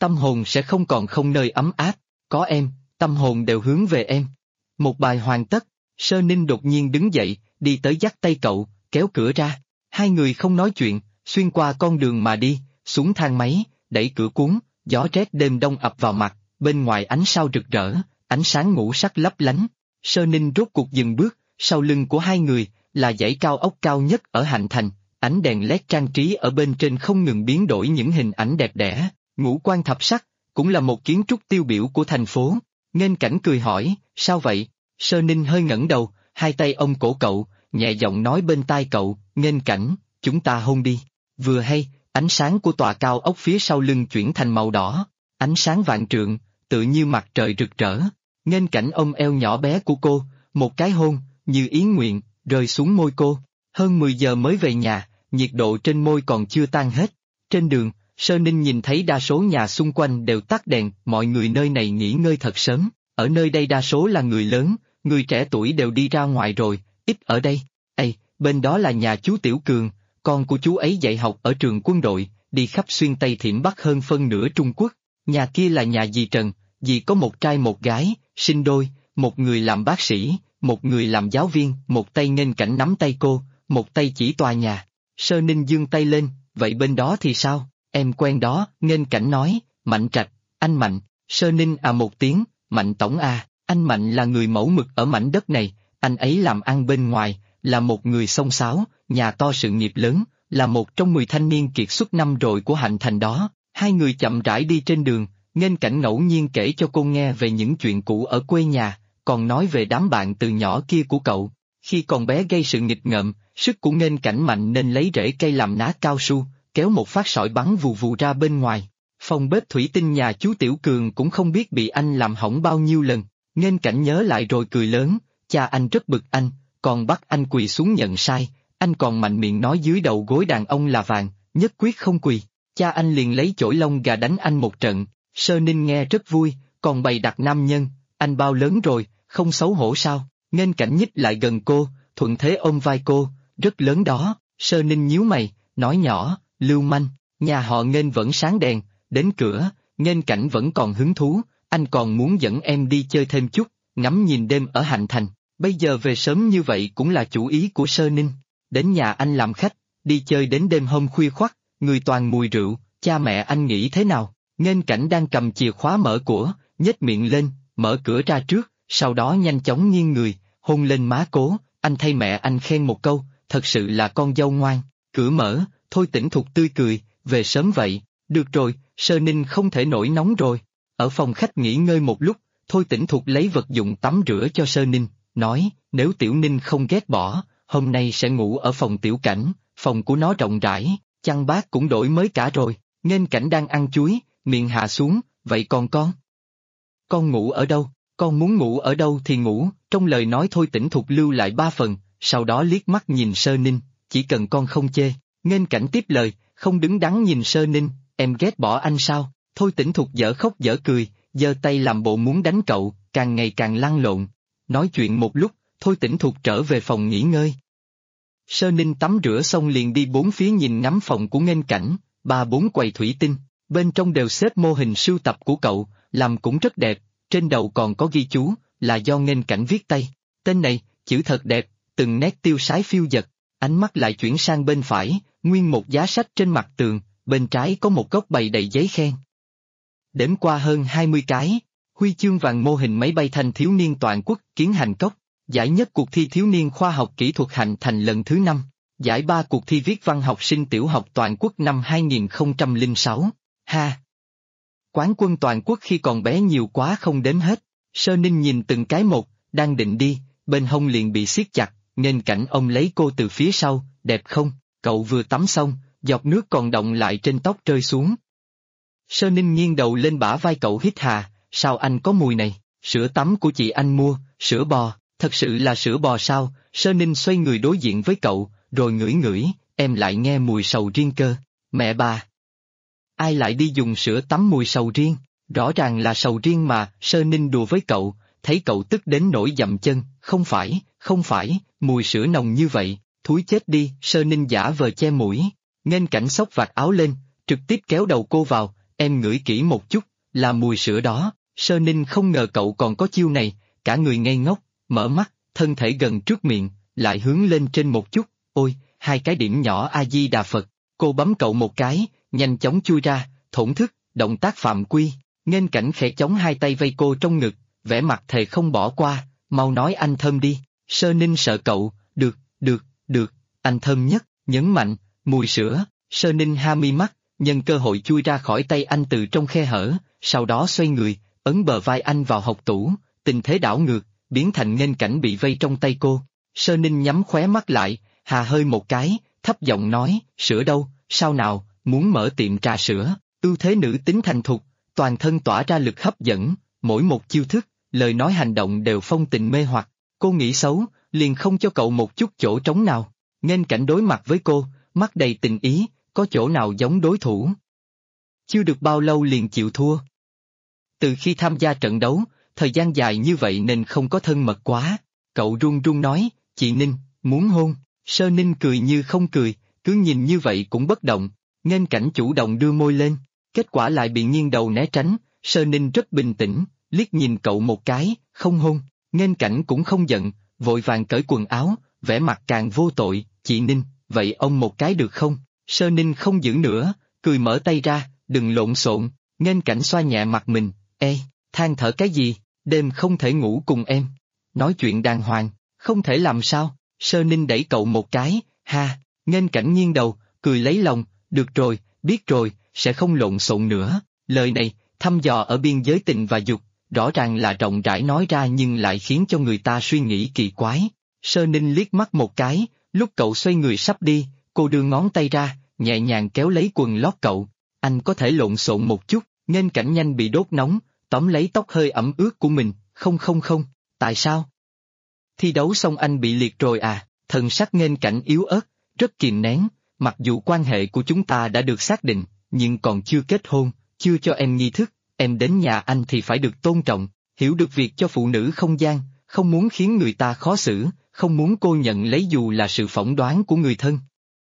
tâm hồn sẽ không còn không nơi ấm áp, có em, tâm hồn đều hướng về em. Một bài hoàn tất, Sơ Ninh đột nhiên đứng dậy, đi tới dắt tay cậu, kéo cửa ra. Hai người không nói chuyện, xuyên qua con đường mà đi, xuống thang máy, đẩy cửa cuốn, gió rét đêm đông ập vào mặt, bên ngoài ánh sao rực rỡ, ánh sáng ngũ sắc lấp lánh. Sơ Ninh rốt cuộc dừng bước, sau lưng của hai người, là dãy cao ốc cao nhất ở Hạnh Thành, ánh đèn led trang trí ở bên trên không ngừng biến đổi những hình ảnh đẹp đẽ, ngũ quan thập sắc, cũng là một kiến trúc tiêu biểu của thành phố. Nghênh Cảnh cười hỏi, sao vậy? Sơ Ninh hơi ngẩng đầu, hai tay ôm cổ cậu, nhẹ giọng nói bên tai cậu, Nghênh Cảnh, chúng ta hôn đi. Vừa hay, ánh sáng của tòa cao ốc phía sau lưng chuyển thành màu đỏ, ánh sáng vạn trượng, tự như mặt trời rực rỡ. Nghênh Cảnh ôm eo nhỏ bé của cô, một cái hôn, như ý nguyện, rơi xuống môi cô. Hơn 10 giờ mới về nhà, nhiệt độ trên môi còn chưa tan hết. Trên đường, Sơ Ninh nhìn thấy đa số nhà xung quanh đều tắt đèn, mọi người nơi này nghỉ ngơi thật sớm. Ở nơi đây đa số là người lớn, người trẻ tuổi đều đi ra ngoài rồi, ít ở đây. Ây, bên đó là nhà chú Tiểu Cường, con của chú ấy dạy học ở trường quân đội, đi khắp xuyên Tây Thiểm Bắc hơn phân nửa Trung Quốc. Nhà kia là nhà dì Trần, dì có một trai một gái, sinh đôi, một người làm bác sĩ, một người làm giáo viên, một tay Nghênh Cảnh nắm tay cô, một tay chỉ tòa nhà. Sơ Ninh giương tay lên, vậy bên đó thì sao? Em quen đó, Nghênh Cảnh nói, Mạnh Trạch, anh Mạnh. Sơ Ninh à một tiếng, Mạnh tổng à, anh Mạnh là người mẫu mực ở mảnh đất này, anh ấy làm ăn bên ngoài, là một người xông xáo, nhà to sự nghiệp lớn, là một trong 10 thanh niên kiệt xuất năm rồi của Hạnh Thành đó. Hai người chậm rãi đi trên đường, Nghênh Cảnh ngẫu nhiên kể cho cô nghe về những chuyện cũ ở quê nhà, còn nói về đám bạn từ nhỏ kia của cậu. Khi còn bé gây sự nghịch ngợm, sức của Nghênh Cảnh mạnh nên lấy rễ cây làm ná cao su, kéo một phát sỏi bắn vù vù ra bên ngoài. Phòng bếp thủy tinh nhà chú Tiểu Cường cũng không biết bị anh làm hỏng bao nhiêu lần. Nghênh Cảnh nhớ lại rồi cười lớn, cha anh rất bực anh, còn bắt anh quỳ xuống nhận sai, anh còn mạnh miệng nói dưới đầu gối đàn ông là vàng, nhất quyết không quỳ. Cha anh liền lấy chổi lông gà đánh anh một trận. Sơ Ninh nghe rất vui, còn bày đặt nam nhân, anh bao lớn rồi, không xấu hổ sao? Nghênh Cảnh nhích lại gần cô, thuận thế ôm vai cô, rất lớn đó. Sơ Ninh nhíu mày, nói nhỏ, lưu manh. Nhà họ Nghênh vẫn sáng đèn, đến cửa, Nghênh Cảnh vẫn còn hứng thú, anh còn muốn dẫn em đi chơi thêm chút, ngắm nhìn đêm ở Hạnh Thành. Bây giờ về sớm như vậy cũng là chủ ý của Sơ Ninh. Đến nhà anh làm khách, đi chơi đến đêm hôm khuya khoắt, người toàn mùi rượu, cha mẹ anh nghĩ thế nào? Nghênh Cảnh đang cầm chìa khóa mở của, nhếch miệng lên, mở cửa ra trước, sau đó nhanh chóng nghiêng người, hôn lên má Cố, anh thay mẹ anh khen một câu, thật sự là con dâu ngoan. Cửa mở, Thôi Tĩnh Thục tươi cười, về sớm vậy, được rồi, Sơ Ninh không thể nổi nóng rồi. Ở phòng khách nghỉ ngơi một lúc, Thôi Tĩnh Thục lấy vật dụng tắm rửa cho Sơ Ninh, nói, nếu Tiểu Ninh không ghét bỏ, hôm nay sẽ ngủ ở phòng Tiểu Cảnh, phòng của nó rộng rãi, chăn bát cũng đổi mới cả rồi. Nghênh Cảnh đang ăn chuối, miệng hạ xuống, vậy còn con? Con ngủ ở đâu? Con muốn ngủ ở đâu thì ngủ, trong lời nói Thôi Tĩnh Thục lưu lại 3 phần, sau đó liếc mắt nhìn Sơ Ninh, chỉ cần con không chê. Nghênh Cảnh tiếp lời, không đứng đắn nhìn Sơ Ninh, em ghét bỏ anh sao? Thôi Tĩnh Thục dở khóc dở cười, giơ tay làm bộ muốn đánh cậu, càng ngày càng lăn lộn. Nói chuyện một lúc, Thôi Tĩnh Thục trở về phòng nghỉ ngơi. Sơ Ninh tắm rửa xong liền đi bốn phía nhìn ngắm phòng của Nghênh Cảnh, 3-4 quầy thủy tinh, bên trong đều xếp mô hình sưu tập của cậu, làm cũng rất đẹp, trên đầu còn có ghi chú, là do Nghênh Cảnh viết tay. Tên này, chữ thật đẹp, từng nét tiêu sái phiêu dật, ánh mắt lại chuyển sang bên phải, nguyên một giá sách trên mặt tường, bên trái có một góc bày đầy giấy khen. Đếm qua hơn 20 cái, huy chương vàng mô hình máy bay thanh thiếu niên toàn quốc Kiến Hành Cốc, giải nhất cuộc thi thiếu niên khoa học kỹ thuật Hạnh Thành lần thứ 5, giải 3 cuộc thi viết văn học sinh tiểu học toàn quốc năm 2006, ha. Quán quân toàn quốc khi còn bé nhiều quá không đếm hết. Sơ Ninh nhìn từng cái một, đang định đi, bên hông liền bị siết chặt, Nghênh Cảnh ông lấy cô từ phía sau, đẹp không? Cậu vừa tắm xong, giọt nước còn đọng lại trên tóc rơi xuống. Sơ Ninh nghiêng đầu lên bả vai cậu hít hà, sao anh có mùi này? Sữa tắm của chị anh mua, sữa bò, thật sự là sữa bò sao? Sơ Ninh xoay người đối diện với cậu, rồi ngửi ngửi, em lại nghe mùi sầu riêng cơ. Mẹ bà! Ai lại đi dùng sữa tắm mùi sầu riêng? Rõ ràng là sầu riêng mà. Sơ Ninh đùa với cậu, thấy cậu tức đến nỗi dậm chân, không phải, mùi sữa nồng như vậy, thúi chết đi. Sơ Ninh giả vờ che mũi, Nghênh Cảnh xốc vạt áo lên, trực tiếp kéo đầu cô vào, em ngửi kỹ một chút, là mùi sữa đó. Sơ Ninh không ngờ cậu còn có chiêu này, cả người ngây ngốc, mở mắt, thân thể gần trước miệng, lại hướng lên trên một chút, ôi, 2 cái điểm nhỏ A-di-đà Phật. Cô bấm cậu một cái, nhanh chóng chui ra, thổn thức, động tác phạm quy. Nghênh Cảnh khẽ chống 2 tay vây cô trong ngực, vẻ mặt thề không bỏ qua, mau nói anh thơm đi. Sơ Ninh sợ cậu, được, anh thơm nhất, nhấn mạnh, mùi sữa. Sơ Ninh ha mi mắt, nhân cơ hội chui ra khỏi tay anh từ trong khe hở, sau đó xoay người, ấn bờ vai anh vào hộc tủ, tình thế đảo ngược, biến thành Nghênh Cảnh bị vây trong tay cô. Sơ Ninh nhắm khóe mắt lại, hà hơi một cái, thấp giọng nói, sữa đâu, sao nào, muốn mở tiệm trà sữa. Ưu thế nữ tính thành thục, toàn thân tỏa ra lực hấp dẫn, mỗi một chiêu thức, lời nói hành động đều phong tình mê hoặc. Cô nghĩ xấu, liền không cho cậu một chút chỗ trống nào. Nghênh Cảnh đối mặt với cô, mắt đầy tình ý, có chỗ nào giống đối thủ. Chưa được bao lâu liền chịu thua. Từ khi tham gia trận đấu, thời gian dài như vậy nên không có thân mật quá. Cậu run run nói, chị Ninh, muốn hôn. Sơ Ninh cười như không cười, cứ nhìn như vậy cũng bất động. Nghênh Cảnh chủ động đưa môi lên, kết quả lại bị nghiêng đầu né tránh. Sơ Ninh rất bình tĩnh, liếc nhìn cậu một cái, không hôn. Nghênh Cảnh cũng không giận, vội vàng cởi quần áo, vẻ mặt càng vô tội, chị Ninh, vậy ông một cái được không? Sơ Ninh không giữ nữa, cười mở tay ra, đừng lộn xộn. Nghênh Cảnh xoa nhẹ mặt mình, ê, than thở cái gì, đêm không thể ngủ cùng em. Nói chuyện đàng hoàng, không thể làm sao? Sơ Ninh đẩy cậu một cái, ha. Nghênh Cảnh nghiêng đầu, cười lấy lòng, được rồi, biết rồi, sẽ không lộn xộn nữa. Lời này, thăm dò ở biên giới tình và dục, rõ ràng là rộng rãi nói ra nhưng lại khiến cho người ta suy nghĩ kỳ quái. Sơ Ninh liếc mắt một cái, lúc cậu xoay người sắp đi, cô đưa ngón tay ra, nhẹ nhàng kéo lấy quần lót cậu. Anh có thể lộn xộn một chút. Nghênh Cảnh nhanh bị đốt nóng, tóm lấy tóc hơi ẩm ướt của mình, không, tại sao? Thi đấu xong anh bị liệt rồi à? Thần sắc Nghênh Cảnh yếu ớt, rất kìm nén, mặc dù quan hệ của chúng ta đã được xác định, nhưng còn chưa kết hôn, chưa cho em nghi thức, em đến nhà anh thì phải được tôn trọng, hiểu được việc cho phụ nữ không gian, không muốn khiến người ta khó xử, không muốn cô nhận lấy dù là sự phỏng đoán của người thân.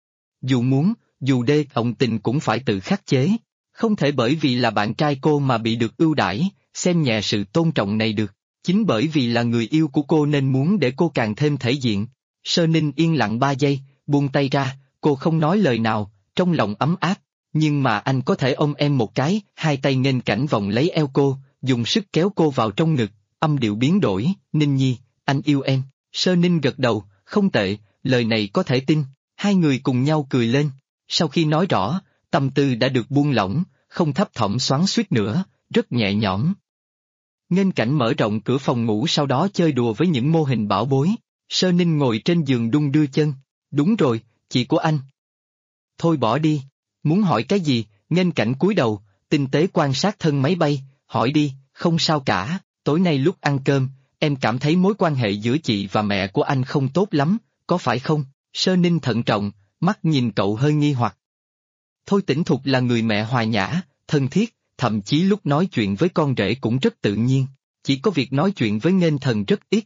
Dù muốn, dù đê ọng tình cũng phải tự khắc chế, không thể bởi vì là bạn trai cô mà bị được ưu đãi, xem nhẹ sự tôn trọng này được. Chính bởi vì là người yêu của cô nên muốn để cô càng thêm thể diện. Sơ Ninh yên lặng 3 giây, buông tay ra, cô không nói lời nào, trong lòng ấm áp. Nhưng mà anh có thể ôm em một cái. 2 tay Nghênh Cảnh vòng lấy eo cô, dùng sức kéo cô vào trong ngực, âm điệu biến đổi, Ninh Nhi, anh yêu em. Sơ Ninh gật đầu, không tệ, lời này có thể tin. 2 người cùng nhau cười lên. Sau khi nói rõ, tâm tư đã được buông lỏng, không thấp thỏm xoắn xuýt nữa, rất nhẹ nhõm. Nghênh Cảnh mở rộng cửa phòng ngủ, sau đó chơi đùa với những mô hình bảo bối. Sơ Ninh ngồi trên giường đung đưa chân. Đúng rồi, chị của anh. Thôi bỏ đi. Muốn hỏi cái gì? Nghênh Cảnh cúi đầu, tinh tế quan sát thân máy bay, hỏi đi, không sao cả. Tối nay lúc ăn cơm, em cảm thấy mối quan hệ giữa chị và mẹ của anh không tốt lắm, có phải không? Sơ Ninh thận trọng, mắt nhìn cậu hơi nghi hoặc. Thôi Tĩnh Thục là người mẹ hòa nhã, thân thiết, thậm chí lúc nói chuyện với con rể cũng rất tự nhiên, chỉ có việc nói chuyện với Nghênh Thần rất ít.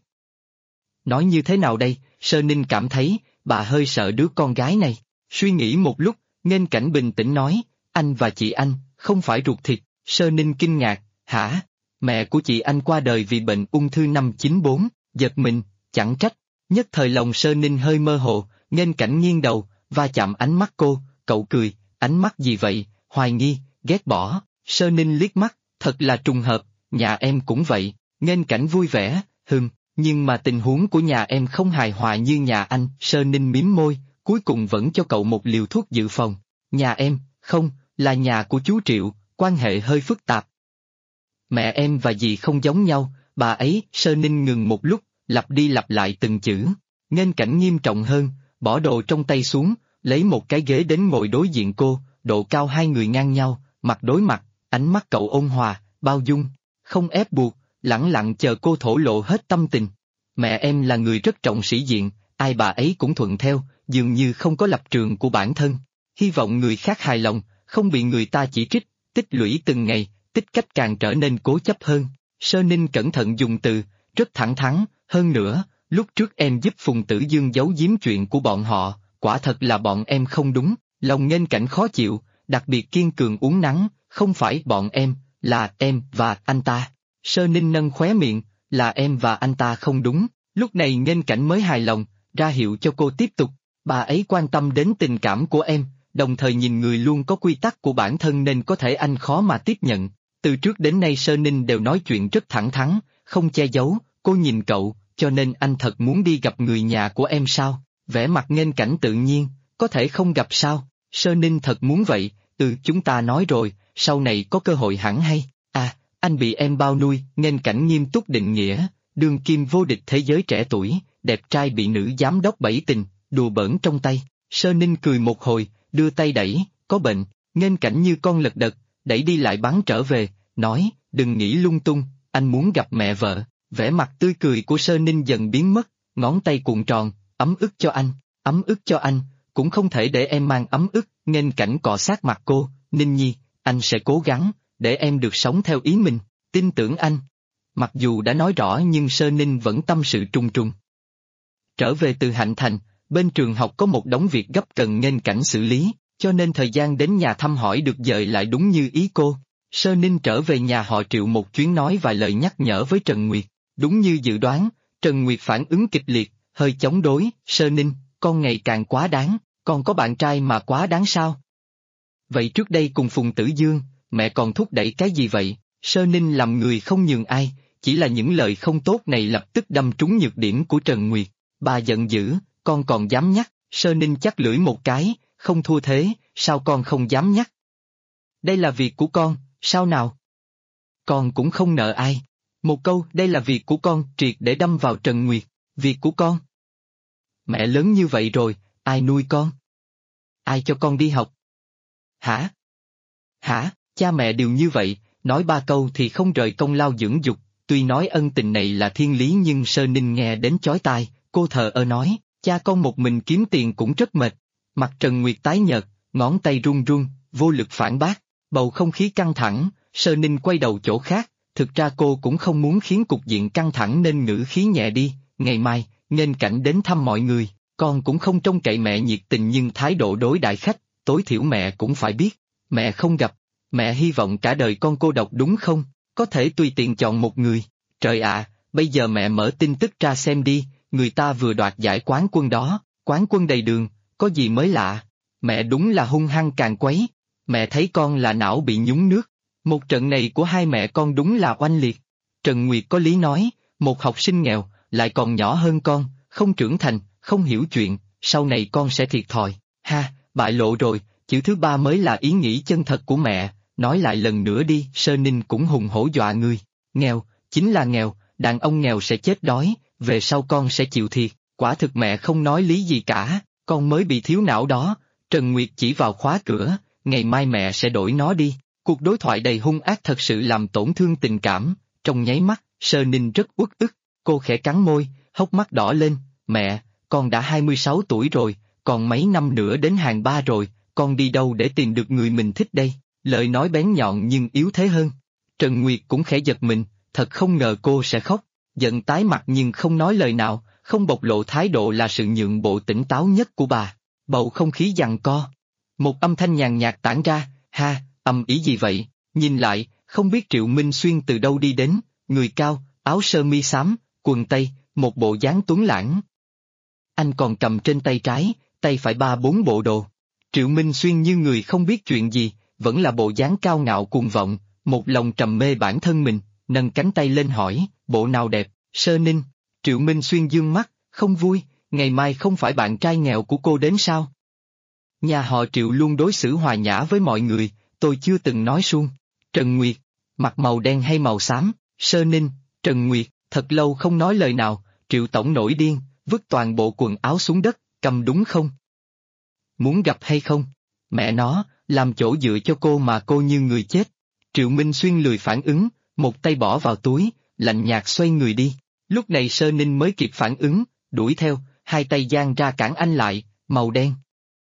Nói như thế nào đây? Sơ Ninh cảm thấy, bà hơi sợ đứa con gái này. Suy nghĩ một lúc, Nghênh Cảnh bình tĩnh nói, anh và chị anh, không phải ruột thịt. Sơ Ninh kinh ngạc, hả? Mẹ của chị anh qua đời vì bệnh ung thư năm 94, giật mình, chẳng trách. Nhất thời lòng Sơ Ninh hơi mơ hồ, Nghênh Cảnh nghiêng đầu, va chạm ánh mắt cô, cậu cười, ánh mắt gì vậy, hoài nghi, ghét bỏ. Sơ Ninh liếc mắt, thật là trùng hợp, nhà em cũng vậy. Nghênh Cảnh vui vẻ, nhưng mà tình huống của nhà em không hài hòa như nhà anh. Sơ Ninh mím môi, cuối cùng vẫn cho cậu một liều thuốc dự phòng. Nhà em, không, là nhà của chú Triệu, quan hệ hơi phức tạp. Mẹ em và dì không giống nhau, bà ấy. Sơ Ninh ngừng một lúc, lặp đi lặp lại từng chữ. Nghênh Cảnh nghiêm trọng hơn, bỏ đồ trong tay xuống, lấy một cái ghế đến ngồi đối diện cô, độ cao 2 người ngang nhau, mặt đối mặt, ánh mắt cậu ôn hòa, bao dung, không ép buộc, lẳng lặng chờ cô thổ lộ hết tâm tình. Mẹ em là người rất trọng sĩ diện, ai bà ấy cũng thuận theo, dường như không có lập trường của bản thân. Hy vọng người khác hài lòng, không bị người ta chỉ trích, tích lũy từng ngày, tích cách càng trở nên cố chấp hơn. Sơ Ninh cẩn thận dùng từ, rất thẳng thắn, hơn nữa, lúc trước em giúp Phùng Tử Dương giấu giếm chuyện của bọn họ, quả thật là bọn em không đúng. Lòng Nghênh Cảnh khó chịu, đặc biệt kiên cường uốn nắn, không phải bọn em, là em và anh ta. Sơ Ninh nâng khóe miệng, là em và anh ta không đúng, lúc này Nghênh Cảnh mới hài lòng, ra hiệu cho cô tiếp tục, bà ấy quan tâm đến tình cảm của em, đồng thời nhìn người luôn có quy tắc của bản thân nên có thể anh khó mà tiếp nhận. Từ trước đến nay Sơ Ninh đều nói chuyện rất thẳng thắn, không che giấu, cô nhìn cậu, cho nên anh thật muốn đi gặp người nhà của em sao? Vẻ mặt Nghênh Cảnh tự nhiên, có thể không gặp sao? Sơ Ninh thật muốn vậy, chúng ta nói rồi, sau này có cơ hội hẳn hay. À, anh bị em bao nuôi, Nghênh Cảnh nghiêm túc định nghĩa, đương kim vô địch thế giới trẻ tuổi, đẹp trai bị nữ giám đốc bẫy tình, đùa bỡn trong tay. Sơ Ninh cười một hồi, đưa tay đẩy, có bệnh, Nghênh Cảnh như con lật đật, đẩy đi lại bắn trở về, nói, đừng nghĩ lung tung, anh muốn gặp mẹ vợ. Vẻ mặt tươi cười của Sơ Ninh dần biến mất, ngón tay cuộn tròn, ấm ức cho anh, ấm ức cho anh, cũng không thể để em mang ấm ức. Nghênh Cảnh cọ sát mặt cô, Ninh Nhi, anh sẽ cố gắng, để em được sống theo ý mình, tin tưởng anh. Mặc dù đã nói rõ nhưng Sơ Ninh vẫn tâm sự trùng trùng. Trở về từ Hạnh Thành, bên trường học có một đống việc gấp cần Nghênh Cảnh xử lý, cho nên thời gian đến nhà thăm hỏi được dời lại đúng như ý cô. Sơ Ninh trở về nhà họ Triệu một chuyến nói vài lời nhắc nhở với Trần Nguyệt. Đúng như dự đoán, Trần Nguyệt phản ứng kịch liệt, hơi chống đối, Sơ Ninh, con ngày càng quá đáng, con có bạn trai mà quá đáng sao? Vậy trước đây cùng Phùng Tử Dương, mẹ còn thúc đẩy cái gì vậy? Sơ Ninh làm người không nhường ai, chỉ là những lời không tốt này lập tức đâm trúng nhược điểm của Trần Nguyệt. Bà giận dữ, con còn dám nhắc, Sơ Ninh chắc lưỡi một cái, không thua thế, sao con không dám nhắc? Đây là việc của con, sao nào? Con cũng không nợ ai. Một câu, đây là việc của con, triệt để đâm vào Trần Nguyệt. Việc của con? Mẹ lớn như vậy rồi, ai nuôi con? Ai cho con đi học? Hả? Hả, cha mẹ đều như vậy, nói ba câu thì không rời công lao dưỡng dục, tuy nói ân tình này là thiên lý nhưng Sơ Ninh nghe đến chói tai, cô thờ ơ nói, cha con một mình kiếm tiền cũng rất mệt. Mặt Trần Nguyệt tái nhợt, ngón tay run run, vô lực phản bác, bầu không khí căng thẳng, Sơ Ninh quay đầu chỗ khác. Thực ra cô cũng không muốn khiến cục diện căng thẳng nên ngữ khí nhẹ đi, ngày mai, Nghênh Cảnh đến thăm mọi người, con cũng không trông cậy mẹ nhiệt tình nhưng thái độ đối đãi khách, tối thiểu mẹ cũng phải biết, mẹ không gặp, mẹ hy vọng cả đời con cô độc đúng không, có thể tùy tiện chọn một người, trời ạ, bây giờ mẹ mở tin tức ra xem đi, người ta vừa đoạt giải quán quân đó, quán quân đầy đường, có gì mới lạ, mẹ đúng là hung hăng càng quấy, mẹ thấy con là não bị nhúng nước. Một trận này của hai mẹ con đúng là oanh liệt. Trần Nguyệt có lý nói, một học sinh nghèo, lại còn nhỏ hơn con, không trưởng thành, không hiểu chuyện, sau này con sẽ thiệt thòi. Ha, bại lộ rồi, chữ thứ ba mới là ý nghĩ chân thật của mẹ, nói lại lần nữa đi. Sơ Ninh cũng hùng hổ dọa người. Nghèo, chính là nghèo, đàn ông nghèo sẽ chết đói, về sau con sẽ chịu thiệt, quả thực mẹ không nói lý gì cả, con mới bị thiếu não đó. Trần Nguyệt chỉ vào khóa cửa, ngày mai mẹ sẽ đổi nó đi. Cuộc đối thoại đầy hung ác thật sự làm tổn thương tình cảm, trong nháy mắt, Sơ Ninh rất uất ức, cô khẽ cắn môi, hốc mắt đỏ lên, mẹ, con đã 26 tuổi rồi, còn mấy năm nữa đến hàng ba rồi, con đi đâu để tìm được người mình thích đây, lời nói bén nhọn nhưng yếu thế hơn. Trần Nguyệt cũng khẽ giật mình, thật không ngờ cô sẽ khóc, giận tái mặt nhưng không nói lời nào, không bộc lộ thái độ là sự nhượng bộ tỉnh táo nhất của bà, bầu không khí giằng co. Một âm thanh nhàn nhạt tản ra, ha. Âm ý gì vậy? Nhìn lại, không biết Triệu Minh Xuyên từ đâu đi đến, người cao, áo sơ mi xám, quần tây, một bộ dáng tuấn lãng. Anh còn cầm trên tay trái, tay phải ba bốn bộ đồ. Triệu Minh Xuyên như người không biết chuyện gì, vẫn là bộ dáng cao ngạo cuồng vọng, một lòng trầm mê bản thân mình, nâng cánh tay lên hỏi, bộ nào đẹp, Sơ Ninh. Triệu Minh Xuyên dương mắt, không vui, ngày mai không phải bạn trai nghèo của cô đến sao? Nhà họ Triệu luôn đối xử hòa nhã với mọi người. Tôi chưa từng nói suông. Trần Nguyệt, mặt màu đen hay màu xám, Sơ Ninh, Trần Nguyệt, thật lâu không nói lời nào, Triệu Tổng nổi điên, vứt toàn bộ quần áo xuống đất, cầm đúng không? Muốn gặp hay không? Mẹ nó, làm chỗ dựa cho cô mà cô như người chết. Triệu Minh Xuyên lười phản ứng, một tay bỏ vào túi, lạnh nhạt xoay người đi. Lúc này Sơ Ninh mới kịp phản ứng, đuổi theo, hai tay giang ra cản anh lại, màu đen.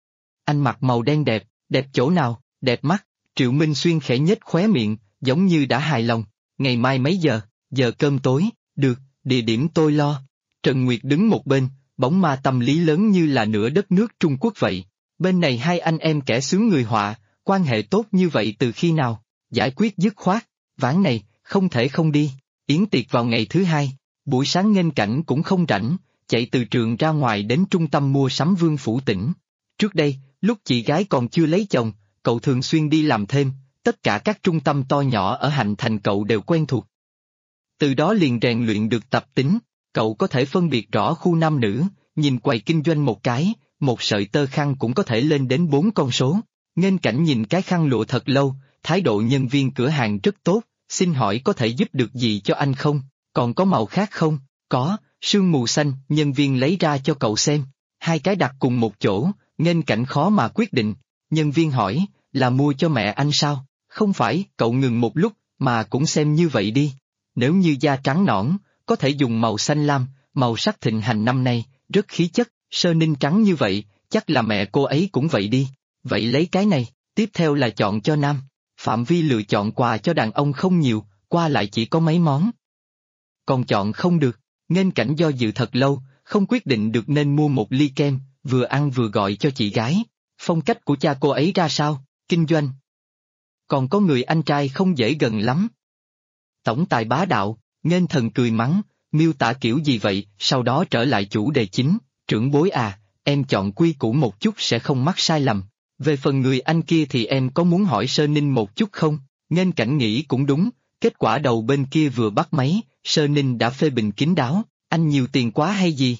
Anh mặc màu đen đẹp, đẹp chỗ nào, đẹp mắt. Triệu Minh Xuyên khẽ nhếch khóe miệng, giống như đã hài lòng. Ngày mai mấy giờ? Giờ cơm tối, được, địa điểm tôi lo. Trần Nguyệt đứng một bên, bóng ma tâm lý lớn như là nửa đất nước Trung Quốc vậy. Bên này hai anh em kẻ xướng người họa, quan hệ tốt như vậy từ khi nào? giải quyết dứt khoát, ván này, không thể không đi. Yến tiệc vào ngày thứ hai, buổi sáng Nghênh Cảnh cũng không rảnh, chạy từ trường ra ngoài đến trung tâm mua sắm Vương Phủ Tỉnh. Trước đây, lúc chị gái còn chưa lấy chồng, cậu thường xuyên đi làm thêm, tất cả các trung tâm to nhỏ ở Hạnh Thành cậu đều quen thuộc. Từ đó liền rèn luyện được tập tính, cậu có thể phân biệt rõ khu nam nữ, nhìn quầy kinh doanh một cái, một sợi tơ khăn cũng có thể lên đến 4 con số. Nghênh Cảnh nhìn cái khăn lụa thật lâu, thái độ nhân viên cửa hàng rất tốt, xin hỏi có thể giúp được gì cho anh không, còn có màu khác không? Có, sương mù xanh, nhân viên lấy ra cho cậu xem, hai cái đặt cùng một chỗ, Nghênh Cảnh khó mà quyết định. Nhân viên hỏi, là mua cho mẹ anh sao? Không phải, cậu ngừng một lúc, mà cũng xem như vậy đi. Nếu như da trắng nõn, có thể dùng màu xanh lam, màu sắc thịnh hành năm nay, rất khí chất, sơ ninh trắng như vậy, chắc là mẹ cô ấy cũng vậy đi. Vậy lấy cái này, tiếp theo là chọn cho nam. Phạm vi lựa chọn quà cho đàn ông không nhiều, qua lại chỉ có mấy món. Còn chọn không được, Nghênh Cảnh do dự thật lâu, không quyết định được nên mua một ly kem, vừa ăn vừa gọi cho chị gái. Phong cách của cha cô ấy ra sao? Kinh doanh. Còn có người anh trai không dễ gần lắm. Tổng tài bá đạo, Nghênh Thần cười mắng, miêu tả kiểu gì vậy, sau đó trở lại chủ đề chính, trưởng bối à, em chọn quy củ một chút sẽ không mắc sai lầm. Về phần người anh kia thì em có muốn hỏi Sơ Ninh một chút không? Nghênh Cảnh nghĩ cũng đúng, kết quả đầu bên kia vừa bắt máy, Sơ Ninh đã phê bình kín đáo, anh nhiều tiền quá hay gì?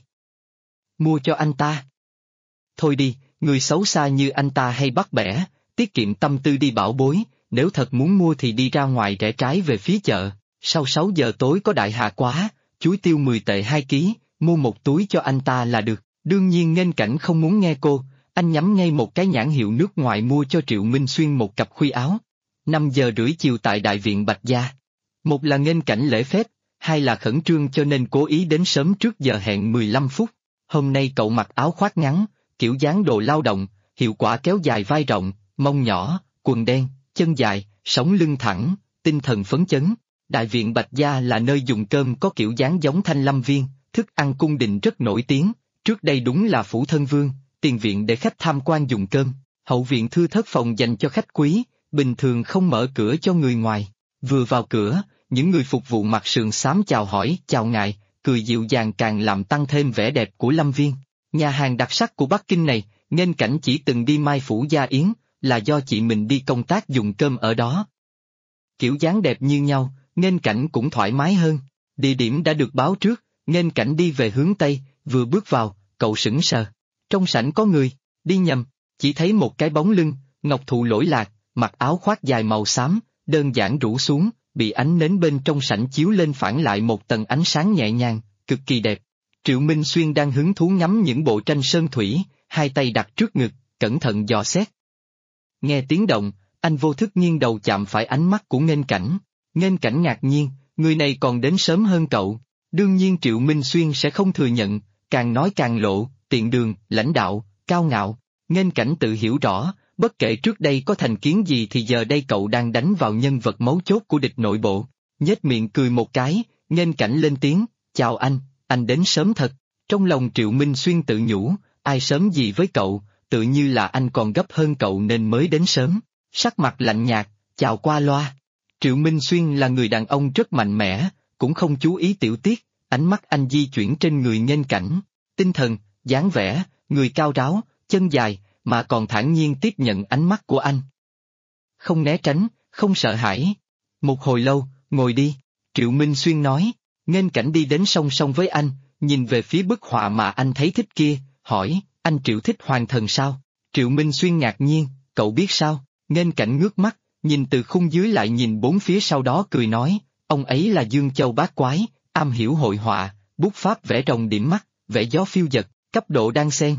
Mua cho anh ta. Thôi đi, người xấu xa như anh ta hay bắt bẻ, tiết kiệm tâm tư đi bảo bối, nếu thật muốn mua thì đi ra ngoài rẽ trái về phía chợ, sau 6 giờ tối có đại hà quá, chuối tiêu 10 tệ 2 ký, mua một túi cho anh ta là được. Đương nhiên Nghênh Cảnh không muốn nghe cô, anh nhắm ngay một cái nhãn hiệu nước ngoài mua cho Triệu Minh Xuyên một cặp khuy áo. 5 giờ rưỡi chiều tại Đại viện Bạch Gia. Một là Nghênh Cảnh lễ phép, hai là khẩn trương cho nên cố ý đến sớm trước giờ hẹn 15 phút. Hôm nay cậu mặc áo khoác ngắn, kiểu dáng đồ lao động, hiệu quả kéo dài vai rộng, mông nhỏ, quần đen, chân dài, sống lưng thẳng, tinh thần phấn chấn. Đại viện Bạch Gia là nơi dùng cơm có kiểu dáng giống Thanh Lâm Viên, thức ăn cung đình rất nổi tiếng, trước đây đúng là phủ thân vương, tiền viện để khách tham quan dùng cơm, hậu viện thưa thớt phòng dành cho khách quý, bình thường không mở cửa cho người ngoài. Vừa vào cửa, những người phục vụ mặc sườn xám chào hỏi, chào ngài, cười dịu dàng càng làm tăng thêm vẻ đẹp của Lâm Viên. Nhà hàng đặc sắc của Bắc Kinh này, Nghênh Cảnh chỉ từng đi Mai Phủ Gia Yến, là do chị mình đi công tác dùng cơm ở đó. Kiểu dáng đẹp như nhau, Nghênh Cảnh cũng thoải mái hơn. Địa điểm đã được báo trước, Nghênh Cảnh đi về hướng Tây, vừa bước vào, cậu sững sờ. Trong sảnh có người, đi nhầm, chỉ thấy một cái bóng lưng, ngọc thụ lỗi lạc, mặc áo khoác dài màu xám, đơn giản rủ xuống, bị ánh nến bên trong sảnh chiếu lên phản lại một tầng ánh sáng nhẹ nhàng, cực kỳ đẹp. Triệu Minh Xuyên đang hứng thú ngắm những bộ tranh sơn thủy, hai tay đặt trước ngực, cẩn thận dò xét. Nghe tiếng động, anh vô thức nghiêng đầu chạm phải ánh mắt của Nghênh Cảnh. Nghênh Cảnh ngạc nhiên, người này còn đến sớm hơn cậu. Đương nhiên Triệu Minh Xuyên sẽ không thừa nhận, càng nói càng lộ, tiện đường, lãnh đạo, cao ngạo. Nghênh Cảnh tự hiểu rõ, bất kể trước đây có thành kiến gì thì giờ đây cậu đang đánh vào nhân vật mấu chốt của địch nội bộ. Nhếch miệng cười một cái, Nghênh Cảnh lên tiếng, chào anh đến sớm thật. Trong lòng Triệu Minh Xuyên tự nhủ, ai sớm gì với cậu, tự như là anh còn gấp hơn cậu nên mới đến sớm. Sắc mặt lạnh nhạt, chào qua loa. Triệu Minh Xuyên là người đàn ông rất mạnh mẽ, cũng không chú ý tiểu tiết, ánh mắt anh di chuyển trên người Nghênh Cảnh. Tinh thần, dáng vẻ, người cao ráo, chân dài, mà còn thản nhiên tiếp nhận ánh mắt của anh. Không né tránh, không sợ hãi. Một hồi lâu, ngồi đi, Triệu Minh Xuyên nói. Nghênh Cảnh đi đến song song với anh, nhìn về phía bức họa mà anh thấy thích kia, hỏi, anh Triệu thích Hoàng Thần sao? Triệu Minh Xuyên ngạc nhiên, cậu biết sao? Nghênh Cảnh ngước mắt, nhìn từ khung dưới lại nhìn bốn phía sau đó cười nói, ông ấy là Dương Châu bát quái, am hiểu hội họa, bút pháp vẽ rồng điểm mắt, vẽ gió phiêu dật, cấp độ đan xen.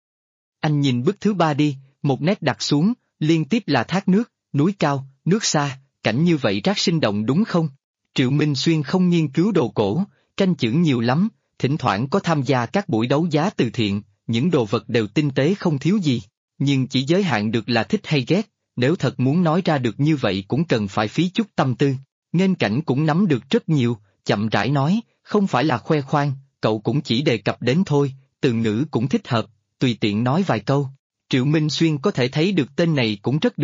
Anh nhìn bức thứ ba đi, một nét đặt xuống, liên tiếp là thác nước, núi cao, nước xa, cảnh như vậy rất sinh động đúng không? Triệu Minh Xuyên không nghiên cứu đồ cổ, tranh chữ nhiều lắm, thỉnh thoảng có tham gia các buổi đấu giá từ thiện, những đồ vật đều tinh tế không thiếu gì, nhưng chỉ giới hạn được là thích hay ghét, nếu thật muốn nói ra được như vậy cũng cần phải phí chút tâm tư. Nghênh Cảnh cũng nắm được rất nhiều, chậm rãi nói, không phải là khoe khoang, cậu cũng chỉ đề cập đến thôi, từ ngữ cũng thích hợp, tùy tiện nói vài câu. Triệu Minh Xuyên có thể thấy được tên này cũng rất được,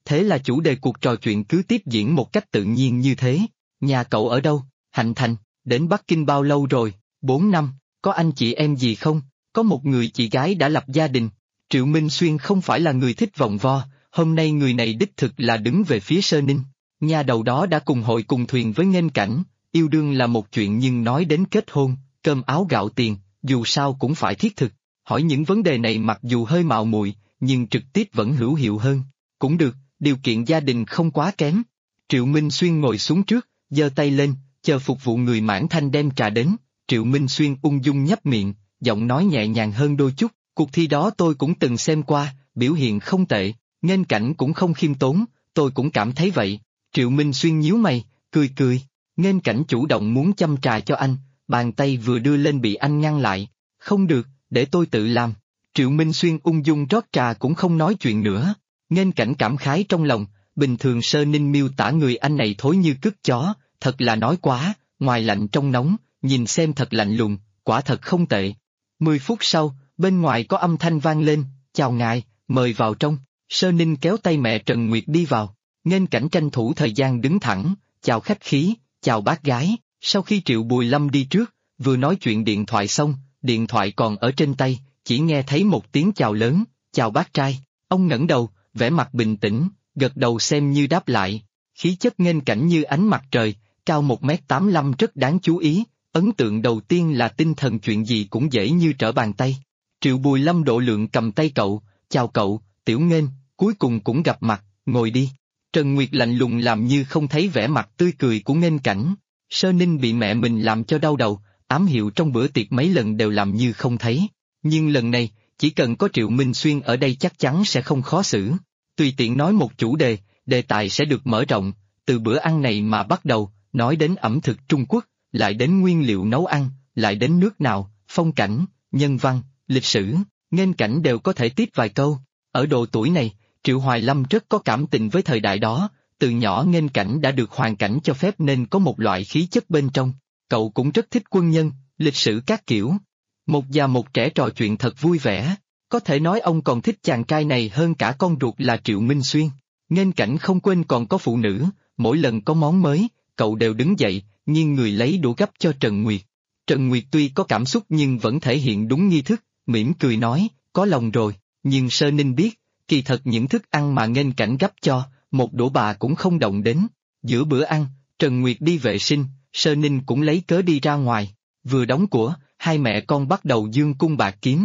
Thế là chủ đề cuộc trò chuyện cứ tiếp diễn một cách tự nhiên như thế. Nhà cậu ở đâu? Hạnh Thành, đến Bắc Kinh bao lâu rồi? 4 năm, có anh chị em gì không? Có một người chị gái đã lập gia đình. Triệu Minh Xuyên không phải là người thích vòng vo, hôm nay người này đích thực là đứng về phía Sơ Ninh. Nhà đầu đó đã cùng hội cùng thuyền với Nghênh Cảnh, yêu đương là một chuyện nhưng nói đến kết hôn, cơm áo gạo tiền, dù sao cũng phải thiết thực. Hỏi những vấn đề này mặc dù hơi mạo muội, nhưng trực tiếp vẫn hữu hiệu hơn. Cũng được, điều kiện gia đình không quá kém. Triệu Minh Xuyên ngồi xuống trước, giơ tay lên, chờ phục vụ người Mãn Thanh đem trà đến. Triệu Minh Xuyên ung dung nhấp miệng, giọng nói nhẹ nhàng hơn đôi chút. Cuộc thi đó tôi cũng từng xem qua, biểu hiện không tệ, Nghênh Cảnh cũng không khiêm tốn, tôi cũng cảm thấy vậy. Triệu Minh Xuyên nhíu mày, cười cười. Nghênh Cảnh chủ động muốn châm trà cho anh, bàn tay vừa đưa lên bị anh ngăn lại. Không được, để tôi tự làm. Triệu Minh Xuyên ung dung rót trà cũng không nói chuyện nữa. Nghênh Cảnh cảm khái trong lòng, bình thường Sơ Ninh miêu tả người anh này thối như cứt chó, thật là nói quá, ngoài lạnh trong nóng, nhìn xem thật lạnh lùng, quả thật không tệ. 10 phút sau, bên ngoài có âm thanh vang lên, chào ngài, mời vào trong. Sơ Ninh kéo tay mẹ Trần Nguyệt đi vào. Nghênh Cảnh tranh thủ thời gian đứng thẳng, chào khách khí, chào bác gái. Sau khi Triệu Bùi Lâm đi trước, vừa nói chuyện điện thoại xong, điện thoại còn ở trên tay, chỉ nghe thấy một tiếng chào lớn, chào bác trai. Ông ngẩng đầu, vẻ mặt bình tĩnh, gật đầu xem như đáp lại. Khí chất Nghênh Cảnh như ánh mặt trời, cao 1m85 rất đáng chú ý, ấn tượng đầu tiên là tinh thần chuyện gì cũng dễ như trở bàn tay. Triệu Bùi Lâm độ lượng cầm tay cậu, chào cậu, Tiểu Nghênh, cuối cùng cũng gặp mặt, ngồi đi. Trần Nguyệt lạnh lùng làm như không thấy vẻ mặt tươi cười của Nghênh Cảnh. Sơ Ninh bị mẹ mình làm cho đau đầu, ám hiệu trong bữa tiệc mấy lần đều làm như không thấy. Nhưng lần này, chỉ cần có Triệu Minh Xuyên ở đây chắc chắn sẽ không khó xử. Tùy tiện nói một chủ đề, đề tài sẽ được mở rộng, từ bữa ăn này mà bắt đầu, nói đến ẩm thực Trung Quốc, lại đến nguyên liệu nấu ăn, lại đến nước nào, phong cảnh, nhân văn, lịch sử, Nghênh Cảnh đều có thể tiếp vài câu. Ở độ tuổi này, Triệu Hoài Lâm rất có cảm tình với thời đại đó, từ nhỏ Nghênh Cảnh đã được hoàn cảnh cho phép nên có một loại khí chất bên trong. Cậu cũng rất thích quân nhân, lịch sử các kiểu. Một già một trẻ trò chuyện thật vui vẻ, có thể nói ông còn thích chàng trai này hơn cả con ruột là Triệu Minh Xuyên. Nghênh Cảnh không quên còn có phụ nữ, mỗi lần có món mới, cậu đều đứng dậy, nghiêng người lấy đũa gắp cho Trần Nguyệt. Trần Nguyệt tuy có cảm xúc nhưng vẫn thể hiện đúng nghi thức, mỉm cười nói, có lòng rồi, nhưng Sơ Ninh biết, kỳ thật những thức ăn mà Nghênh Cảnh gắp cho, một đũa bà cũng không động đến. Giữa bữa ăn, Trần Nguyệt đi vệ sinh, Sơ Ninh cũng lấy cớ đi ra ngoài, vừa đóng của, hai mẹ con bắt đầu dương cung bạc kiếm.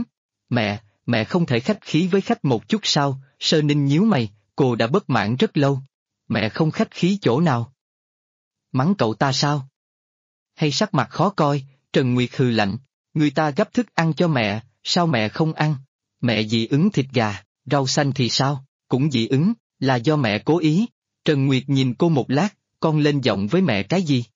Mẹ không thể khách khí với khách một chút sao? Sơ Ninh nhíu mày, cô đã bất mãn rất lâu. Mẹ không khách khí chỗ nào? Mắng cậu ta sao? Hay sắc mặt khó coi, Trần Nguyệt hừ lạnh, người ta gắp thức ăn cho mẹ, sao mẹ không ăn? Mẹ dị ứng thịt gà, rau xanh thì sao? Cũng dị ứng, là do mẹ cố ý. Trần Nguyệt nhìn cô một lát, con lên giọng với mẹ cái gì?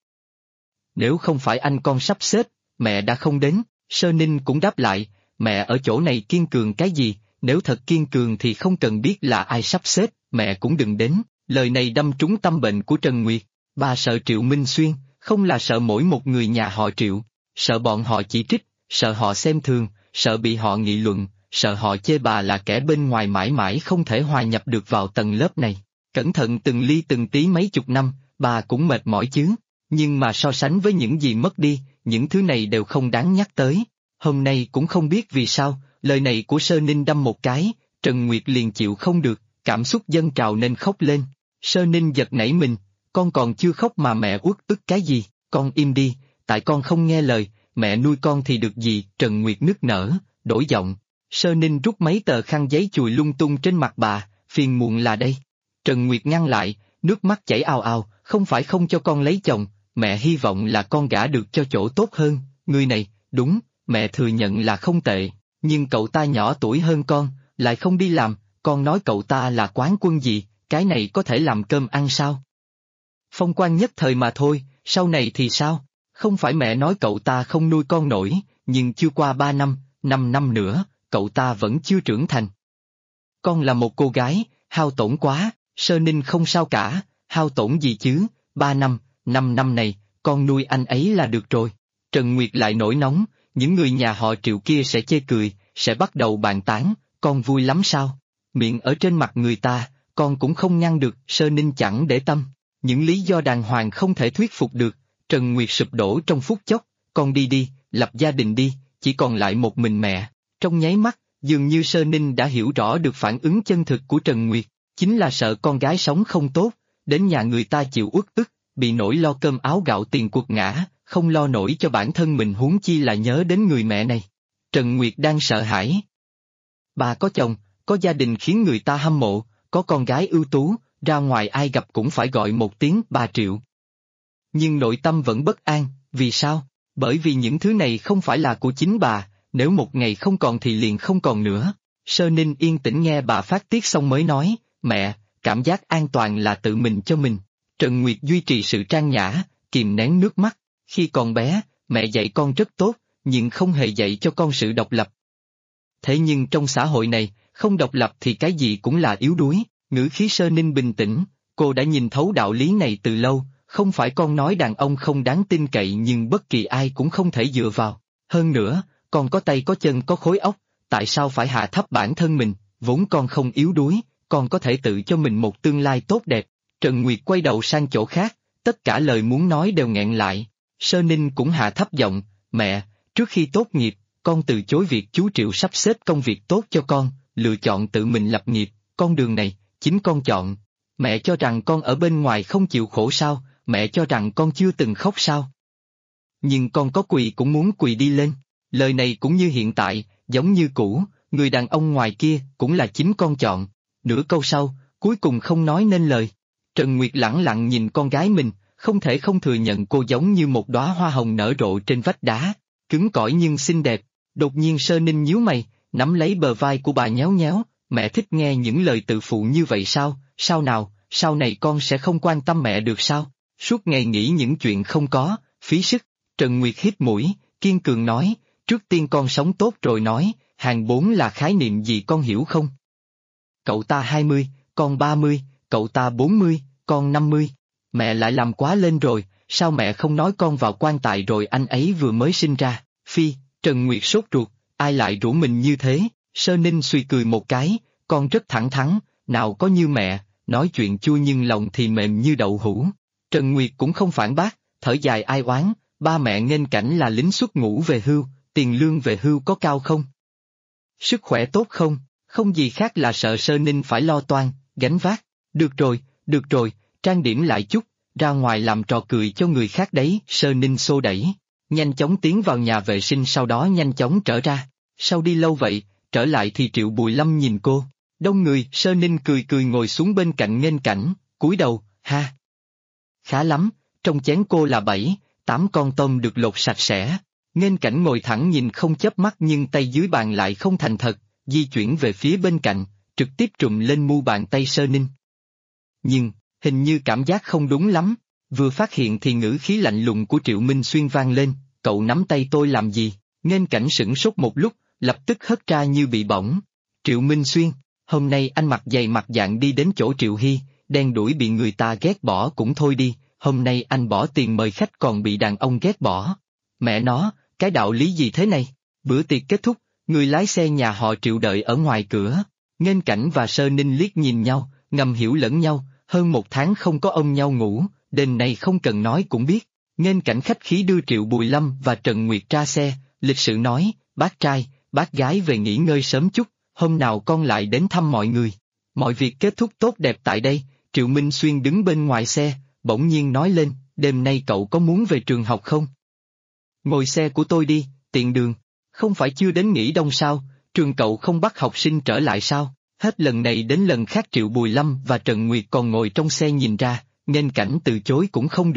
Nếu không phải anh con sắp xếp, mẹ đã không đến. Sơ Ninh cũng đáp lại, mẹ ở chỗ này kiên cường cái gì, nếu thật kiên cường thì không cần biết là ai sắp xếp, mẹ cũng đừng đến. Lời này đâm trúng tâm bệnh của Trần Nguyệt. Bà sợ Triệu Minh Xuyên, không là sợ mỗi một người nhà họ Triệu, sợ bọn họ chỉ trích, sợ họ xem thường, sợ bị họ nghị luận, sợ họ chê bà là kẻ bên ngoài mãi mãi không thể hòa nhập được vào tầng lớp này. Cẩn thận từng ly từng tí mấy chục năm, bà cũng mệt mỏi chứ, nhưng mà so sánh với những gì mất đi, những thứ này đều không đáng nhắc tới. Hôm nay cũng không biết vì sao, lời này của Sơ Ninh đâm một cái, Trần Nguyệt liền chịu không được, cảm xúc dâng trào nên khóc lên. Sơ Ninh giật nảy mình, con còn chưa khóc mà mẹ uất ức cái gì, con im đi, tại con không nghe lời, mẹ nuôi con thì được gì? Trần Nguyệt nức nở, đổi giọng. Sơ Ninh rút mấy tờ khăn giấy chùi lung tung trên mặt bà, phiền muộn là đây. Trần Nguyệt ngăn lại, nước mắt chảy ào ào, không phải không cho con lấy chồng, mẹ hy vọng là con gả được cho chỗ tốt hơn, người này, đúng, mẹ thừa nhận là không tệ, nhưng cậu ta nhỏ tuổi hơn con, lại không đi làm, con nói cậu ta là quán quân gì, cái này có thể làm cơm ăn sao? Phong quang nhất thời mà thôi, sau này thì sao? Không phải mẹ nói cậu ta không nuôi con nổi, nhưng chưa qua 3 năm, 5 năm nữa, cậu ta vẫn chưa trưởng thành. Con là một cô gái, hao tổn quá, Sơ Ninh không sao cả, hao tổn gì chứ, 3 năm, 5 năm này, con nuôi anh ấy là được rồi. Trần Nguyệt lại nổi nóng, những người nhà họ Triệu kia sẽ chê cười, sẽ bắt đầu bàn tán, con vui lắm sao? Miệng ở trên mặt người ta, con cũng không ngăn được, Sơ Ninh chẳng để tâm. Những lý do đàng hoàng không thể thuyết phục được, Trần Nguyệt sụp đổ trong phút chốc, con đi đi, lập gia đình đi, chỉ còn lại một mình mẹ. Trong nháy mắt, dường như Sơ Ninh đã hiểu rõ được phản ứng chân thực của Trần Nguyệt, chính là sợ con gái sống không tốt, đến nhà người ta chịu uất ức, bị nỗi lo cơm áo gạo tiền quật ngã, không lo nổi cho bản thân mình huống chi là nhớ đến người mẹ này. Trần Nguyệt đang sợ hãi. Bà có chồng, có gia đình khiến người ta hâm mộ, có con gái ưu tú, ra ngoài ai gặp cũng phải gọi một tiếng bà Triệu. Nhưng nội tâm vẫn bất an, vì sao? Bởi vì những thứ này không phải là của chính bà, nếu một ngày không còn thì liền không còn nữa. Sơ Ninh yên tĩnh nghe bà phát tiết xong mới nói, mẹ, cảm giác an toàn là tự mình cho mình. Trần Nguyệt duy trì sự trang nhã, kìm nén nước mắt. Khi còn bé, mẹ dạy con rất tốt, nhưng không hề dạy cho con sự độc lập. Thế nhưng trong xã hội này, không độc lập thì cái gì cũng là yếu đuối. Ngữ khí Sơ Ninh bình tĩnh, cô đã nhìn thấu đạo lý này từ lâu, không phải con nói đàn ông không đáng tin cậy nhưng bất kỳ ai cũng không thể dựa vào. Hơn nữa, con có tay có chân có khối óc, tại sao phải hạ thấp bản thân mình, vốn con không yếu đuối, con có thể tự cho mình một tương lai tốt đẹp. Trần Nguyệt quay đầu sang chỗ khác, tất cả lời muốn nói đều nghẹn lại. Sơ Ninh cũng hạ thấp giọng, mẹ, trước khi tốt nghiệp, con từ chối việc chú Triệu sắp xếp công việc tốt cho con, lựa chọn tự mình lập nghiệp, con đường này, chính con chọn. Mẹ cho rằng con ở bên ngoài không chịu khổ sao, mẹ cho rằng con chưa từng khóc sao. Nhưng con có quỳ cũng muốn quỳ đi lên, lời này cũng như hiện tại, giống như cũ, người đàn ông ngoài kia cũng là chính con chọn. Nửa câu sau, cuối cùng không nói nên lời. Trần Nguyệt lẳng lặng nhìn con gái mình, không thể không thừa nhận cô giống như một đóa hoa hồng nở rộ trên vách đá, cứng cỏi nhưng xinh đẹp. Đột nhiên Sơ Ninh nhíu mày, nắm lấy bờ vai của bà nhéo nhéo, mẹ thích nghe những lời tự phụ như vậy sao, sao nào, sau này con sẽ không quan tâm mẹ được sao, suốt ngày nghĩ những chuyện không có, phí sức. Trần Nguyệt hít mũi, kiên cường nói, trước tiên con sống tốt rồi nói, hàng 4 là khái niệm gì con hiểu không? Cậu ta 20, con 30, cậu ta 40, con 50. Mẹ lại làm quá lên rồi, sao mẹ không nói con vào quan tài rồi anh ấy vừa mới sinh ra, phi, Trần Nguyệt sốt ruột, ai lại rủ mình như thế, Sơ Ninh suy cười một cái, con rất thẳng thắn, nào có như mẹ, nói chuyện chua nhưng lòng thì mềm như đậu hũ. Trần Nguyệt cũng không phản bác, thở dài ai oán, ba mẹ nghênh cảnh là lính xuất ngũ về hưu, tiền lương về hưu có cao không? Sức khỏe tốt không? Không gì khác là sợ Sơ Ninh phải lo toan, gánh vác. Được rồi, trang điểm lại chút, ra ngoài làm trò cười cho người khác đấy. Sơ Ninh xô đẩy, nhanh chóng tiến vào nhà vệ sinh sau đó nhanh chóng trở ra. Sao đi lâu vậy, trở lại thì Triệu Bùi Lâm nhìn cô. Đông người, Sơ Ninh cười cười ngồi xuống bên cạnh nghênh cảnh, cúi đầu, ha. Khá lắm, trong chén cô là 7-8 con tôm được lột sạch sẽ. Nghênh cảnh ngồi thẳng nhìn không chớp mắt nhưng tay dưới bàn lại không thành thật, di chuyển về phía bên cạnh, trực tiếp trùm lên mu bàn tay Sơ Ninh. Nhưng, hình như cảm giác không đúng lắm, vừa phát hiện thì ngữ khí lạnh lùng của Triệu Minh Xuyên vang lên, cậu nắm tay tôi làm gì? Nghênh cảnh sửng sốt một lúc, lập tức hất ra như bị bỏng. Triệu Minh Xuyên, hôm nay anh mặt dày mặt dạn đi đến chỗ Triệu Hy, đen đuổi bị người ta ghét bỏ cũng thôi đi, hôm nay anh bỏ tiền mời khách còn bị đàn ông ghét bỏ. Mẹ nó, cái đạo lý gì thế này? Bữa tiệc kết thúc, người lái xe nhà họ Triệu đợi ở ngoài cửa. Nghênh cảnh và Sơ Ninh liếc nhìn nhau, ngầm hiểu lẫn nhau, hơn 1 tháng không có ôm nhau ngủ, đêm này không cần nói cũng biết. Nghênh cảnh khách khí đưa Triệu Bùi Lâm và Trần Nguyệt ra xe, lịch sự nói, bác trai, bác gái về nghỉ ngơi sớm chút, hôm nào con lại đến thăm mọi người. Mọi việc kết thúc tốt đẹp tại đây. Triệu Minh Xuyên đứng bên ngoài xe, bỗng nhiên nói lên, đêm nay cậu có muốn về trường học không? Ngồi xe của tôi đi, tiện đường. Không phải chưa đến nghỉ đông sao, trường cậu không bắt học sinh trở lại sao? Hết lần này đến lần khác Triệu Bùi Lâm và Trần Nguyệt còn ngồi trong xe nhìn ra, nghênh cảnh từ chối cũng không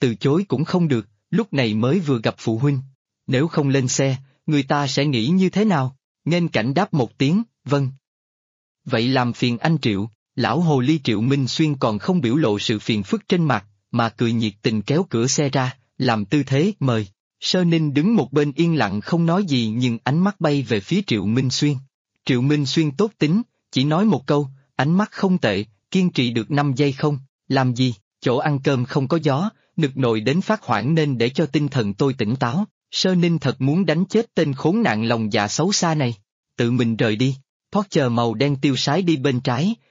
được, lúc này mới vừa gặp phụ huynh. Nếu không lên xe, người ta sẽ nghĩ như thế nào? Nghênh cảnh đáp một tiếng, vâng. Vậy làm phiền anh Triệu, lão hồ ly Triệu Minh Xuyên còn không biểu lộ sự phiền phức trên mặt, mà cười nhiệt tình kéo cửa xe ra, làm tư thế mời. Sơ Ninh đứng một bên yên lặng không nói gì nhưng ánh mắt bay về phía Triệu Minh Xuyên. Triệu Minh Xuyên tốt tính, chỉ nói một câu, ánh mắt không tệ, kiên trì được 5 giây không, làm gì, chỗ ăn cơm không có gió, nực nồi đến phát hoảng nên để cho tinh thần tôi tỉnh táo. Sơ Ninh thật muốn đánh chết tên khốn nạn lòng dạ xấu xa này. Tự mình rời đi, Porsche màu đen tiêu sái đi bên trái,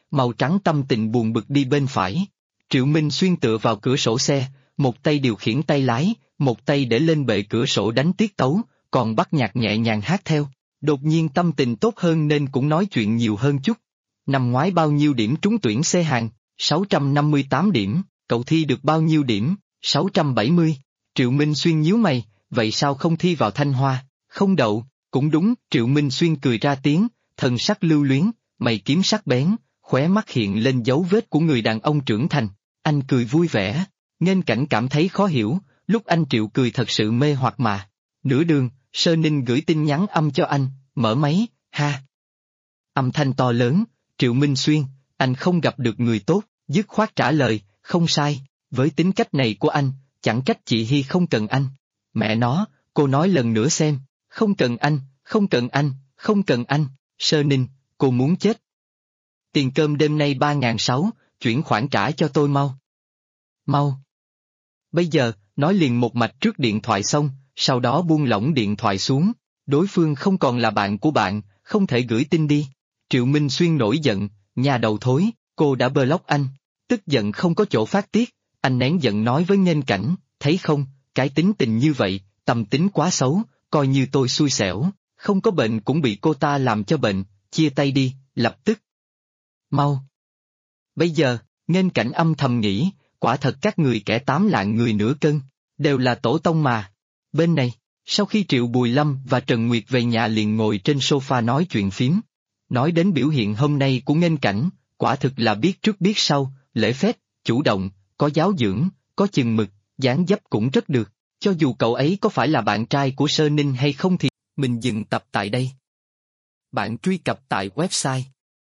màu trắng tâm tình buồn bực đi bên phải. Triệu Minh Xuyên tựa vào cửa sổ xe, một tay điều khiển tay lái, một tay để lên bệ cửa sổ đánh tiết tấu, còn bắt nhạc nhẹ nhàng hát theo. Đột nhiên tâm tình tốt hơn nên cũng nói chuyện nhiều hơn chút. Năm ngoái bao nhiêu điểm trúng tuyển C hạng? 658 điểm, cậu thi được bao nhiêu điểm? 670. Triệu Minh Xuyên nhíu mày, vậy sao không thi vào Thanh Hoa? Không đậu, cũng đúng. Triệu Minh Xuyên cười ra tiếng, thần sắc lưu luyến, mày kiếm sắc bén, khóe mắt hiện lên dấu vết của người đàn ông trưởng thành. Anh cười vui vẻ, Nghênh Cảnh cảm thấy khó hiểu, lúc anh Triệu cười thật sự mê hoặc mà. Nửa đường, Sơ Ninh gửi tin nhắn âm cho anh, mở máy, ha. Âm thanh to lớn, Triệu Minh Xuyên, anh không gặp được người tốt, dứt khoát trả lời, không sai, với tính cách này của anh, chẳng trách chị Hy không cần anh. Mẹ nó, cô nói lần nữa xem, không cần anh, không cần anh, không cần anh. Sơ Ninh, cô muốn chết. Tiền cơm đêm nay 3.600, chuyển khoản trả cho tôi mau. Mau. Bây giờ, nói liền một mạch trước điện thoại xong, sau đó buông lỏng điện thoại xuống. Đối phương không còn là bạn của bạn, không thể gửi tin đi. Triệu Minh Xuyên nổi giận, nhà đầu thối, cô đã block anh. Tức giận không có chỗ phát tiết, anh nén giận nói với Nghênh Cảnh, thấy không, cái tính tình như vậy, tâm tính quá xấu, coi như tôi xui xẻo, không có bệnh cũng bị cô ta làm cho bệnh, chia tay đi, lập tức. Mau. Bây giờ, Nghênh Cảnh âm thầm nghĩ, quả thật các người kẻ 8 lạng người nửa cân, đều là tổ tông mà. Bên này, sau khi Triệu Bùi Lâm và Trần Nguyệt về nhà liền ngồi trên sofa nói chuyện phím. Nói đến biểu hiện hôm nay của Nghênh Cảnh, quả thực là biết trước biết sau, lễ phép, chủ động, có giáo dưỡng, có chừng mực, dáng dấp cũng rất được. Cho dù cậu ấy có phải là bạn trai của Sơ Ninh hay không thì mình dừng tập tại đây. Bạn truy cập tại website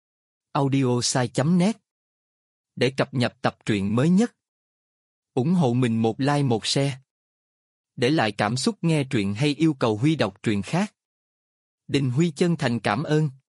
audiosai.net để cập nhật tập truyện mới nhất. Ủng hộ mình một like một share. Để lại cảm xúc nghe truyện hay yêu cầu Huy đọc truyện khác. Đình Huy chân thành cảm ơn.